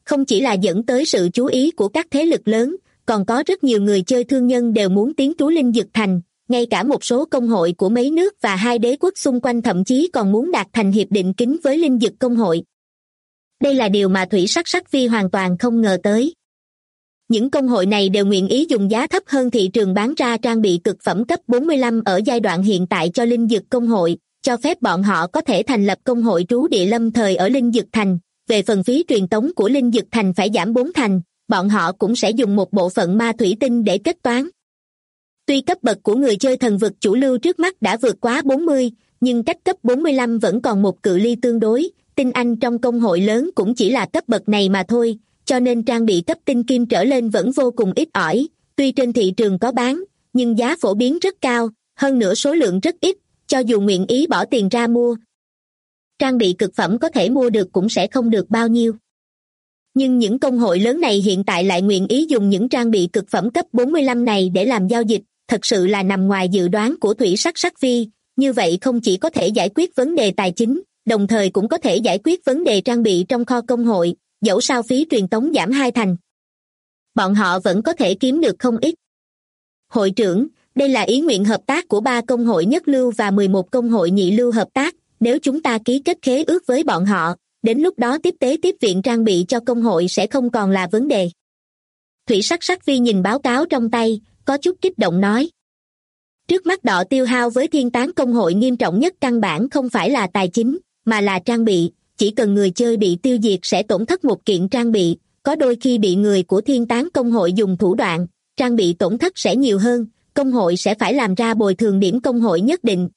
không chỉ là dẫn tới sự chú ý của các thế lực lớn, còn có rất nhiều người chơi thương nhân đều muốn tiến trú Linh Dực Thành, ngay cả một số công hội của mấy nước và hai đế quốc xung quanh thậm chí còn muốn đạt thành hiệp định kín với Linh Dực công hội. Đây là điều mà Thủy Sắc Sắc Vi hoàn toàn không ngờ tới. Những công hội này đều nguyện ý dùng giá thấp hơn thị trường bán ra trang bị cực phẩm cấp 45 ở giai đoạn hiện tại cho Linh Dực công hội, cho phép bọn họ có thể thành lập công hội trú địa lâm thời ở Linh Dực Thành. Về phần phí truyền tống của Linh Dực Thành phải giảm 4 thành, bọn họ cũng sẽ dùng một bộ phận ma thủy tinh để kết toán. Tuy cấp bậc của người chơi thần vực chủ lưu trước mắt đã vượt quá 40, nhưng cách cấp 45 vẫn còn một cự ly tương đối, tinh anh trong công hội lớn cũng chỉ là cấp bậc này mà thôi, cho nên trang bị cấp tinh kim trở lên vẫn vô cùng ít ỏi, tuy trên thị trường có bán, nhưng giá phổ biến rất cao, hơn nữa số lượng rất ít, cho dù nguyện ý bỏ tiền ra mua. Trang bị cực phẩm có thể mua được cũng sẽ không được bao nhiêu. Nhưng những công hội lớn này hiện tại lại nguyện ý dùng những trang bị cực phẩm cấp 45 này để làm giao dịch, thật sự là nằm ngoài dự đoán của Thủy Sắc Sắc Vi, như vậy không chỉ có thể giải quyết vấn đề tài chính, đồng thời cũng có thể giải quyết vấn đề trang bị trong kho công hội, dẫu sao phí truyền tống giảm 2 thành. Bọn họ vẫn có thể kiếm được không ít. Hội trưởng, đây là ý nguyện hợp tác của 3 công hội nhất lưu và 11 công hội nhị lưu hợp tác, nếu chúng ta ký kết khế ước với bọn họ, đến lúc đó tiếp tế tiếp viện trang bị cho công hội sẽ không còn là vấn đề. Thủy Sắc Sắc Vi nhìn báo cáo trong tay, có chút kích động nói. Trước mắt đọ tiêu hao với Thiên Tán công hội nghiêm trọng nhất căn bản không phải là tài chính, mà là trang bị, chỉ cần người chơi bị tiêu diệt sẽ tổn thất một kiện trang bị, có đôi khi bị người của Thiên Tán công hội dùng thủ đoạn, trang bị tổn thất sẽ nhiều hơn, công hội sẽ phải làm ra bồi thường điểm công hội nhất định.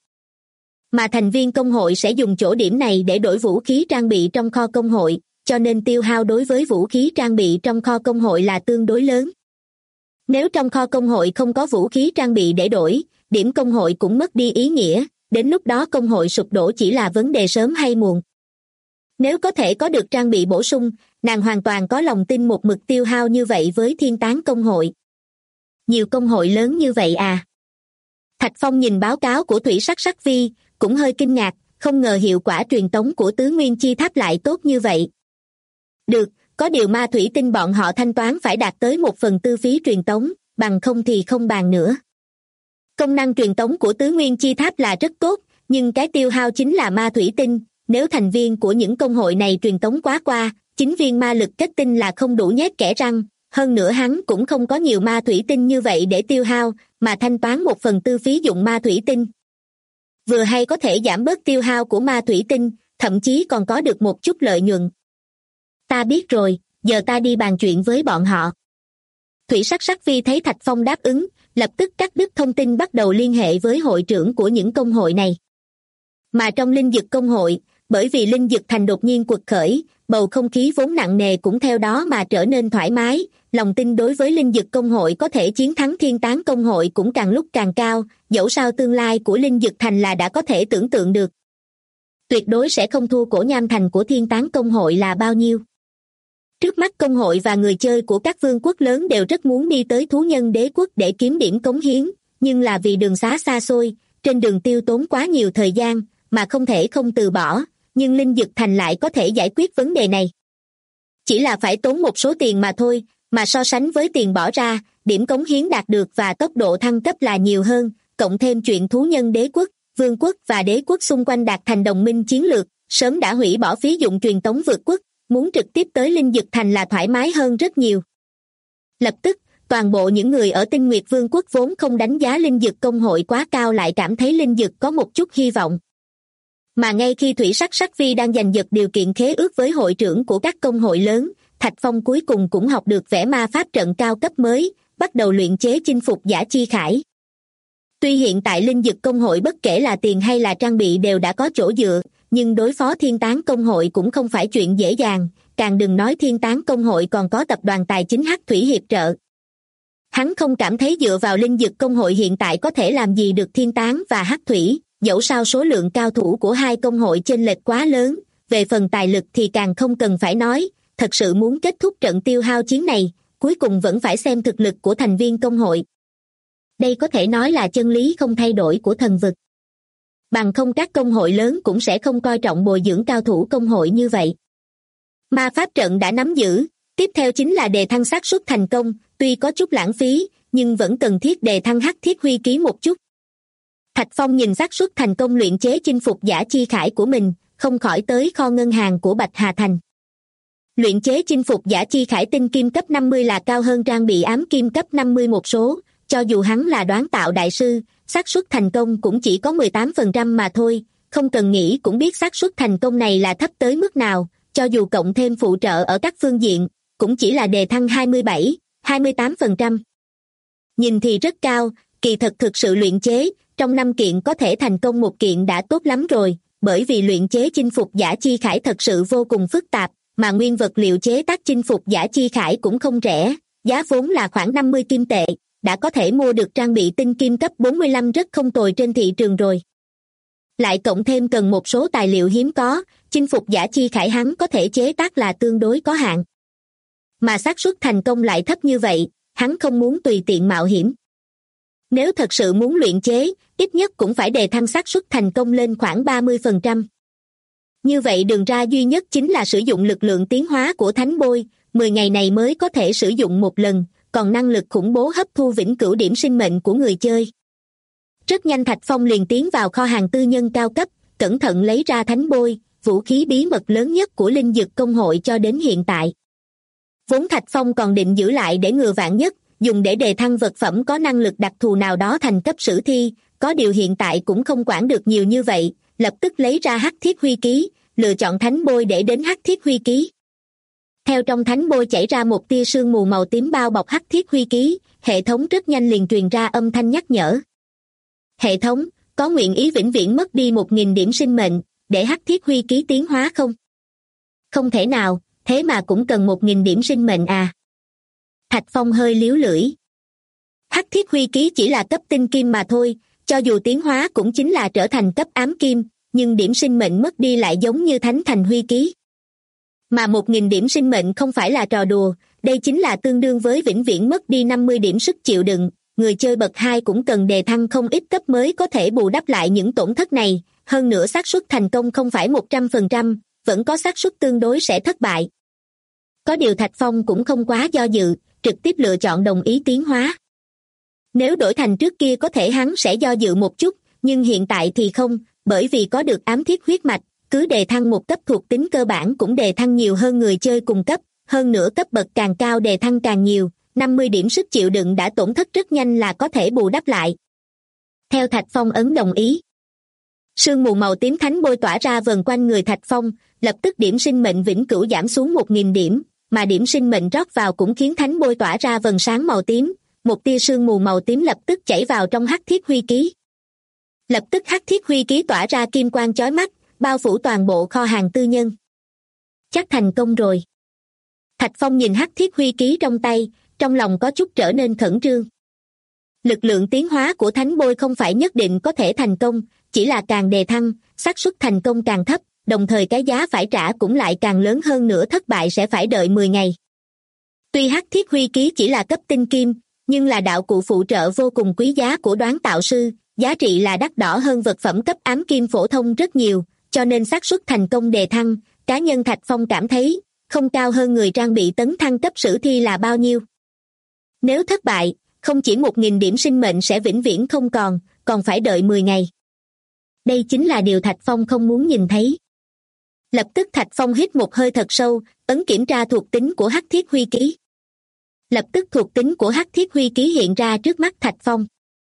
Mà thành viên công hội sẽ dùng chỗ điểm này để đổi vũ khí trang bị trong kho công hội, cho nên tiêu hao đối với vũ khí trang bị trong kho công hội là tương đối lớn. Nếu trong kho công hội không có vũ khí trang bị để đổi, điểm công hội cũng mất đi ý nghĩa, đến lúc đó công hội sụp đổ chỉ là vấn đề sớm hay muộn. Nếu có thể có được trang bị bổ sung, nàng hoàn toàn có lòng tin một mực tiêu hao như vậy với Thiên Tán công hội. Nhiều công hội lớn như vậy à? Thạch Phong nhìn báo cáo của Thủy Sắc Sắc Vi, cũng hơi kinh ngạc, không ngờ hiệu quả truyền tống của Tứ Nguyên Chi Tháp lại tốt như vậy. Được, có điều ma thủy tinh bọn họ thanh toán phải đạt tới 1/4 phí truyền tống, bằng không thì không bàn nữa. Công năng truyền tống của Tứ Nguyên Chi Tháp là rất tốt, nhưng cái tiêu hao chính là ma thủy tinh, nếu thành viên của những công hội này truyền tống quá qua, 9 viên ma lực kết tinh là không đủ nhét kẽ răng, hơn nữa hắn cũng không có nhiều ma thủy tinh như vậy để tiêu hao, mà thanh toán 1/4 phí dụng ma thủy tinh. Vừa hay có thể giảm bớt tiêu hao của ma thủy tinh, thậm chí còn có được một chút lợi nhuận. Ta biết rồi, giờ ta đi bàn chuyện với bọn họ. Thủy Sắc Sắc Vi thấy Thạch Phong đáp ứng, lập tức cắt đứt thông tin bắt đầu liên hệ với hội trưởng của những công hội này. Mà trong Linh Dực công hội, bởi vì Linh Dực Thành đột nhiên quật khởi, bầu không khí vốn nặng nề cũng theo đó mà trở nên thoải mái, lòng tin đối với Linh Dực công hội có thể chiến thắng Thiên Tán công hội cũng càng lúc càng cao, dẫu sao tương lai của Linh Dực Thành là đã có thể tưởng tượng được. Tuyệt đối sẽ không thua Cổ Nham Thành của Thiên Tán công hội là bao nhiêu. Trước mắt công hội và người chơi của các vương quốc lớn đều rất muốn đi tới Thú Nhân Đế quốc để kiếm điểm cống hiến, nhưng là vì đường xá xa xôi, trên đường tiêu tốn quá nhiều thời gian, mà không thể không từ bỏ, nhưng Linh Dực Thành lại có thể giải quyết vấn đề này. Chỉ là phải tốn một số tiền mà thôi, mà so sánh với tiền bỏ ra, điểm cống hiến đạt được và tốc độ thăng cấp là nhiều hơn, cộng thêm chuyện Thú Nhân Đế quốc, vương quốc và đế quốc xung quanh đạt thành đồng minh chiến lược, sớm đã hủy bỏ phí dụng truyền tống vượt quốc, muốn trực tiếp tới Linh Dực Thành là thoải mái hơn rất nhiều. Lập tức, toàn bộ những người ở Tinh Nguyệt Vương quốc vốn không đánh giá Linh Dực công hội quá cao lại cảm thấy Linh Dực có một chút hy vọng. Mà ngay khi Thủy Sắc Sắc Vi đang giành giật điều kiện khế ước với hội trưởng của các công hội lớn, Thạch Phong cuối cùng cũng học được vẽ ma pháp trận cao cấp mới, bắt đầu luyện chế chinh phục giả chi khải. Tuy hiện tại Linh Dực công hội bất kể là tiền hay là trang bị đều đã có chỗ dựa, nhưng đối phó Thiên Tán công hội cũng không phải chuyện dễ dàng, càng đừng nói Thiên Tán công hội còn có tập đoàn tài chính Hắc Thủy hiệp trợ. Hắn không cảm thấy dựa vào Linh Dực công hội hiện tại có thể làm gì được Thiên Tán và Hắc Thủy, dẫu sao số lượng cao thủ của hai công hội chênh lệch quá lớn, về phần tài lực thì càng không cần phải nói, thật sự muốn kết thúc trận tiêu hao chiến này, cuối cùng vẫn phải xem thực lực của thành viên công hội. Đây có thể nói là chân lý không thay đổi của thần vực. Bằng không các công hội lớn cũng sẽ không coi trọng bồi dưỡng cao thủ công hội như vậy. Ma pháp trận đã nắm giữ, Tiếp theo chính là đề thăng xác suất thành công, tuy có chút lãng phí, nhưng vẫn cần thiết đề thăng hắc thiết huy ký một chút. Thạch Phong nhìn xác suất thành công luyện chế chinh phục giả chi khải của mình, không khỏi tới kho ngân hàng của Bạch Hà Thành. Luyện chế chinh phục giả chi khải tinh kim cấp 50 là cao hơn trang bị ám kim cấp 50 một số, cho dù hắn là đoán tạo đại sư, xác suất thành công cũng chỉ có 18% mà thôi, không cần nghĩ cũng biết xác suất thành công này là thấp tới mức nào, cho dù cộng thêm phụ trợ ở các phương diện, cũng chỉ là đề thăng 27-28%. Nhìn thì rất cao, kỳ thật thực sự luyện chế, trong 5 kiện có thể thành công 1 kiện đã tốt lắm rồi, bởi vì luyện chế chinh phục giả chi khải thật sự vô cùng phức tạp, mà nguyên vật liệu chế tác chinh phục giả chi khải cũng không rẻ, giá vốn là khoảng 50 kim tệ, đã có thể mua được trang bị tinh kim cấp 45 rất không tồi trên thị trường rồi. Lại cộng thêm cần một số tài liệu hiếm có, chinh phục giả chi khải hắn có thể chế tác là tương đối có hạn. Mà xác suất thành công lại thấp như vậy, hắn không muốn tùy tiện mạo hiểm. Nếu thật sự muốn luyện chế, ít nhất cũng phải đề thăng xác suất thành công lên khoảng 30%. Như vậy đường ra duy nhất chính là sử dụng lực lượng tiến hóa của thánh bôi, 10 ngày này mới có thể sử dụng một lần, còn năng lực khủng bố hấp thu vĩnh cửu điểm sinh mệnh của người chơi. Rất nhanh Thạch Phong liền tiến vào kho hàng tư nhân cao cấp, cẩn thận lấy ra thánh bôi, vũ khí bí mật lớn nhất của linh dược công hội cho đến hiện tại. Vốn Thạch Phong còn định giữ lại để ngừa vạn nhất, dùng để đề thăng vật phẩm có năng lực đặc thù nào đó thành cấp sử thi, có điều hiện tại cũng không quản được nhiều như vậy, lập tức lấy ra hắc thiết huy ký, lựa chọn thánh bôi để đến hắc thiết huy ký. Theo trong thánh bôi chảy ra một tia sương mù màu tím bao bọc hắc thiết huy ký, hệ thống rất nhanh liền truyền ra âm thanh nhắc nhở. Hệ thống, có nguyện ý vĩnh viễn mất đi 1.000 điểm sinh mệnh, để hắc thiết huy ký tiến hóa không? Không thể nào, thế mà cũng cần 1.000 điểm sinh mệnh à? Thạch Phong hơi líu lưỡi. Hắc thiết huy ký chỉ là cấp tinh kim mà thôi, cho dù tiến hóa cũng chính là trở thành cấp ám kim, nhưng điểm sinh mệnh mất đi lại giống như thánh thành huy ký. Mà 1.000 điểm sinh mệnh không phải là trò đùa, đây chính là tương đương với vĩnh viễn mất đi 50 điểm sức chịu đựng, người chơi bậc 2 cũng cần đề thăng không ít cấp mới có thể bù đắp lại những tổn thất này, hơn nữa xác suất thành công không phải 100%, vẫn có xác suất tương đối sẽ thất bại. Có điều Thạch Phong cũng không quá do dự, trực tiếp lựa chọn đồng ý tiến hóa. Nếu đổi thành trước kia có thể hắn sẽ do dự một chút, nhưng hiện tại thì không, bởi vì có được ám thiết huyết mạch, cứ đề thăng một cấp thuộc tính cơ bản cũng đề thăng nhiều hơn người chơi cùng cấp, hơn nữa cấp bậc càng cao đề thăng càng nhiều, 50 điểm sức chịu đựng đã tổn thất rất nhanh là có thể bù đắp lại. Theo Thạch Phong ấn đồng ý. Sương mù màu tím thánh bôi tỏa ra vần quanh người Thạch Phong, lập tức điểm sinh mệnh vĩnh cửu giảm xuống 1.000 điểm, mà điểm sinh mệnh rót vào cũng khiến thánh bôi tỏa ra vần sáng màu tím, một tia sương mù màu tím lập tức chảy vào trong hắc thiết huy ký. Lập tức hắc thiết huy ký tỏa ra kim quang chói mắt, bao phủ toàn bộ kho hàng tư nhân. Chắc thành công rồi. Thạch Phong nhìn hắc thiết huy ký trong tay, trong lòng có chút trở nên khẩn trương. Lực lượng tiến hóa của thánh bôi không phải nhất định có thể thành công, chỉ là càng đề thăng, xác suất thành công càng thấp, đồng thời cái giá phải trả cũng lại càng lớn hơn nữa, thất bại sẽ phải đợi 10 ngày. Tuy hắc thiết huy ký chỉ là cấp tinh kim, nhưng là đạo cụ phụ trợ vô cùng quý giá của đoán tạo sư, giá trị là đắt đỏ hơn vật phẩm cấp ám kim phổ thông rất nhiều, cho nên xác suất thành công đề thăng, cá nhân Thạch Phong cảm thấy, không cao hơn người trang bị tấn thăng cấp sử thi là bao nhiêu. Nếu thất bại, không chỉ 1.000 điểm sinh mệnh sẽ vĩnh viễn không còn phải đợi 10 ngày. Đây chính là điều Thạch Phong không muốn nhìn thấy. Lập tức Thạch Phong hít một hơi thật sâu, ấn kiểm tra thuộc tính của hắc thiết huy ký. Lập tức thuộc tính của hắc thiết huy ký hiện ra trước mắt Thạch Phong.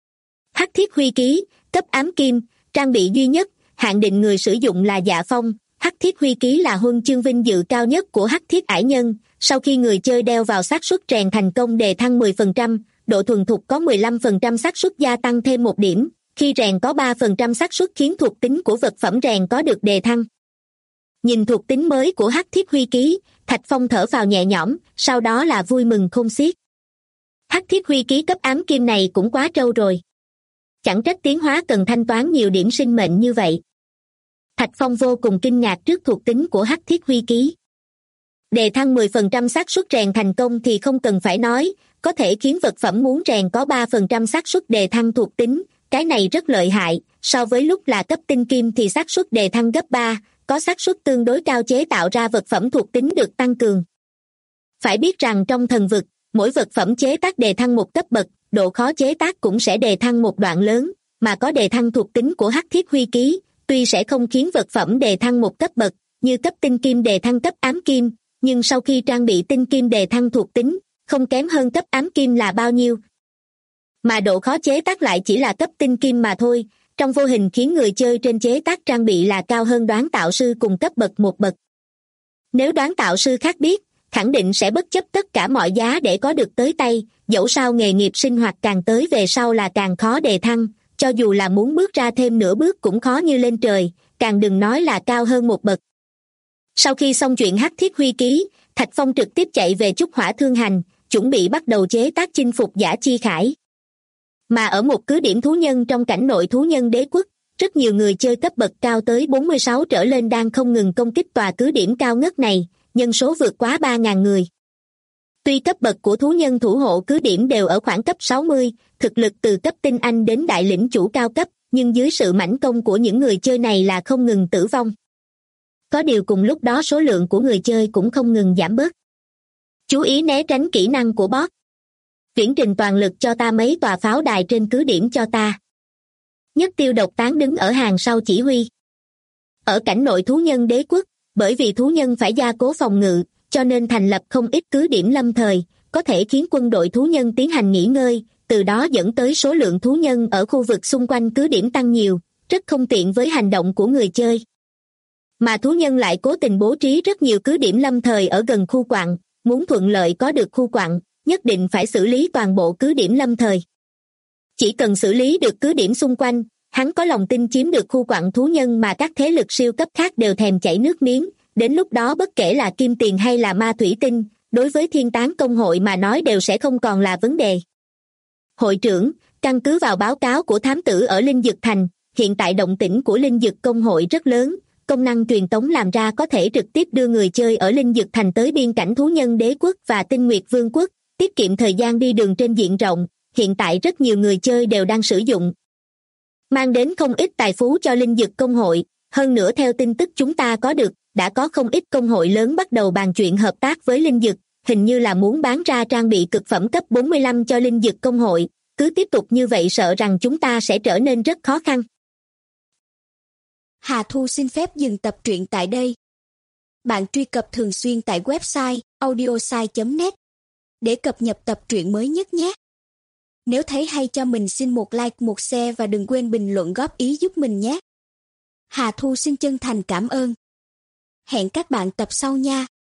Hắc thiết huy ký, cấp ám kim, trang bị duy nhất, hạn định người sử dụng là Dạ Phong. Hắc thiết huy ký là huân chương vinh dự cao nhất của hắc thiết ải nhân, sau khi người chơi đeo vào xác suất rèn thành công đề thăng 10%, độ thuần thục có 15% xác suất gia tăng thêm 1 điểm, khi rèn có 3% xác suất khiến thuộc tính của vật phẩm rèn có được đề thăng. Nhìn thuộc tính mới của hắc thiết huy ký, Thạch Phong thở vào nhẹ nhõm, sau đó là vui mừng khôn xiết. Hắc thiết huy ký cấp ám kim này cũng quá trâu rồi. Chẳng trách tiến hóa cần thanh toán nhiều điểm sinh mệnh như vậy. Thạch Phong vô cùng kinh ngạc trước thuộc tính của hắc thiết huy ký. Đề thăng 10% xác suất rèn thành công thì không cần phải nói, có thể khiến vật phẩm muốn rèn có 3% xác suất đề thăng thuộc tính, cái này rất lợi hại, so với lúc là cấp tinh kim thì xác suất đề thăng gấp 3, có xác suất tương đối cao chế tạo ra vật phẩm thuộc tính được tăng cường. Phải biết rằng trong thần vực, mỗi vật phẩm chế tác đề thăng một cấp bậc, độ khó chế tác cũng sẽ đề thăng một đoạn lớn, mà có đề thăng thuộc tính của hắc thiết huy ký, tuy sẽ không khiến vật phẩm đề thăng một cấp bậc, như cấp tinh kim đề thăng cấp ám kim, nhưng sau khi trang bị tinh kim đề thăng thuộc tính, không kém hơn cấp ám kim là bao nhiêu. Mà độ khó chế tác lại chỉ là cấp tinh kim mà thôi, trong vô hình khiến người chơi trên chế tác trang bị là cao hơn đoán tạo sư cùng cấp bậc một bậc. Nếu đoán tạo sư khác biết, khẳng định sẽ bất chấp tất cả mọi giá để có được tới tay, dẫu sao nghề nghiệp sinh hoạt càng tới về sau là càng khó đề thăng, cho dù là muốn bước ra thêm nửa bước cũng khó như lên trời, càng đừng nói là cao hơn một bậc. Sau khi xong chuyện hắc thiết huy ký, Thạch Phong trực tiếp chạy về Chúc Hỏa Thương Hành, chuẩn bị bắt đầu chế tác chinh phục Dã Chi Khải. Mà ở một cứ điểm thú nhân trong cảnh nội thú nhân đế quốc, rất nhiều người chơi cấp bậc cao tới 46 trở lên đang không ngừng công kích tòa cứ điểm cao ngất này, nhân số vượt quá 3.000 người. Tuy cấp bậc của thú nhân thủ hộ cứ điểm đều ở khoảng cấp 60, thực lực từ cấp tinh anh đến đại lĩnh chủ cao cấp, nhưng dưới sự mãnh công của những người chơi này là không ngừng tử vong. Có điều cùng lúc đó số lượng của người chơi cũng không ngừng giảm bớt. Chú ý né tránh kỹ năng của boss. Viễn trình toàn lực cho ta mấy tòa pháo đài trên cứ điểm cho ta. Nhất Tiêu độc tán đứng ở hàng sau chỉ huy. Ở cảnh nội thú nhân đế quốc, bởi vì thú nhân phải gia cố phòng ngự, cho nên thành lập không ít cứ điểm lâm thời, có thể khiến quân đội thú nhân tiến hành nghỉ ngơi, từ đó dẫn tới số lượng thú nhân ở khu vực xung quanh cứ điểm tăng nhiều, rất không tiện với hành động của người chơi. Mà thú nhân lại cố tình bố trí rất nhiều cứ điểm lâm thời ở gần khu quặng, muốn thuận lợi có được khu quặng, nhất định phải xử lý toàn bộ cứ điểm lâm thời. Chỉ cần xử lý được cứ điểm xung quanh, hắn có lòng tin chiếm được khu quặng thú nhân mà các thế lực siêu cấp khác đều thèm chảy nước miếng, đến lúc đó bất kể là kim tiền hay là ma thủy tinh, đối với thiên tán công hội mà nói đều sẽ không còn là vấn đề. Hội trưởng, căn cứ vào báo cáo của thám tử ở Linh Dực Thành, hiện tại động tĩnh của Linh Dực công hội rất lớn, công năng truyền tống làm ra có thể trực tiếp đưa người chơi ở Linh Dực Thành tới biên cảnh thú nhân đế quốc và Tinh Nguyệt Vương quốc, tiết kiệm thời gian đi đường trên diện rộng, hiện tại rất nhiều người chơi đều đang sử dụng. Mang đến không ít tài phú cho Linh Dực công hội, hơn nữa theo tin tức chúng ta có được, đã có không ít công hội lớn bắt đầu bàn chuyện hợp tác với Linh Dực, hình như là muốn bán ra trang bị cực phẩm cấp 45 cho Linh Dực công hội, cứ tiếp tục như vậy sợ rằng chúng ta sẽ trở nên rất khó khăn. Hà Thu xin phép dừng tập truyện tại đây. Bạn truy cập thường xuyên tại website audiosai.net để cập nhật tập truyện mới nhất nhé. Nếu thấy hay cho mình xin một like, một share và đừng quên bình luận góp ý giúp mình nhé. Hà Thu xin chân thành cảm ơn. Hẹn các bạn tập sau nha.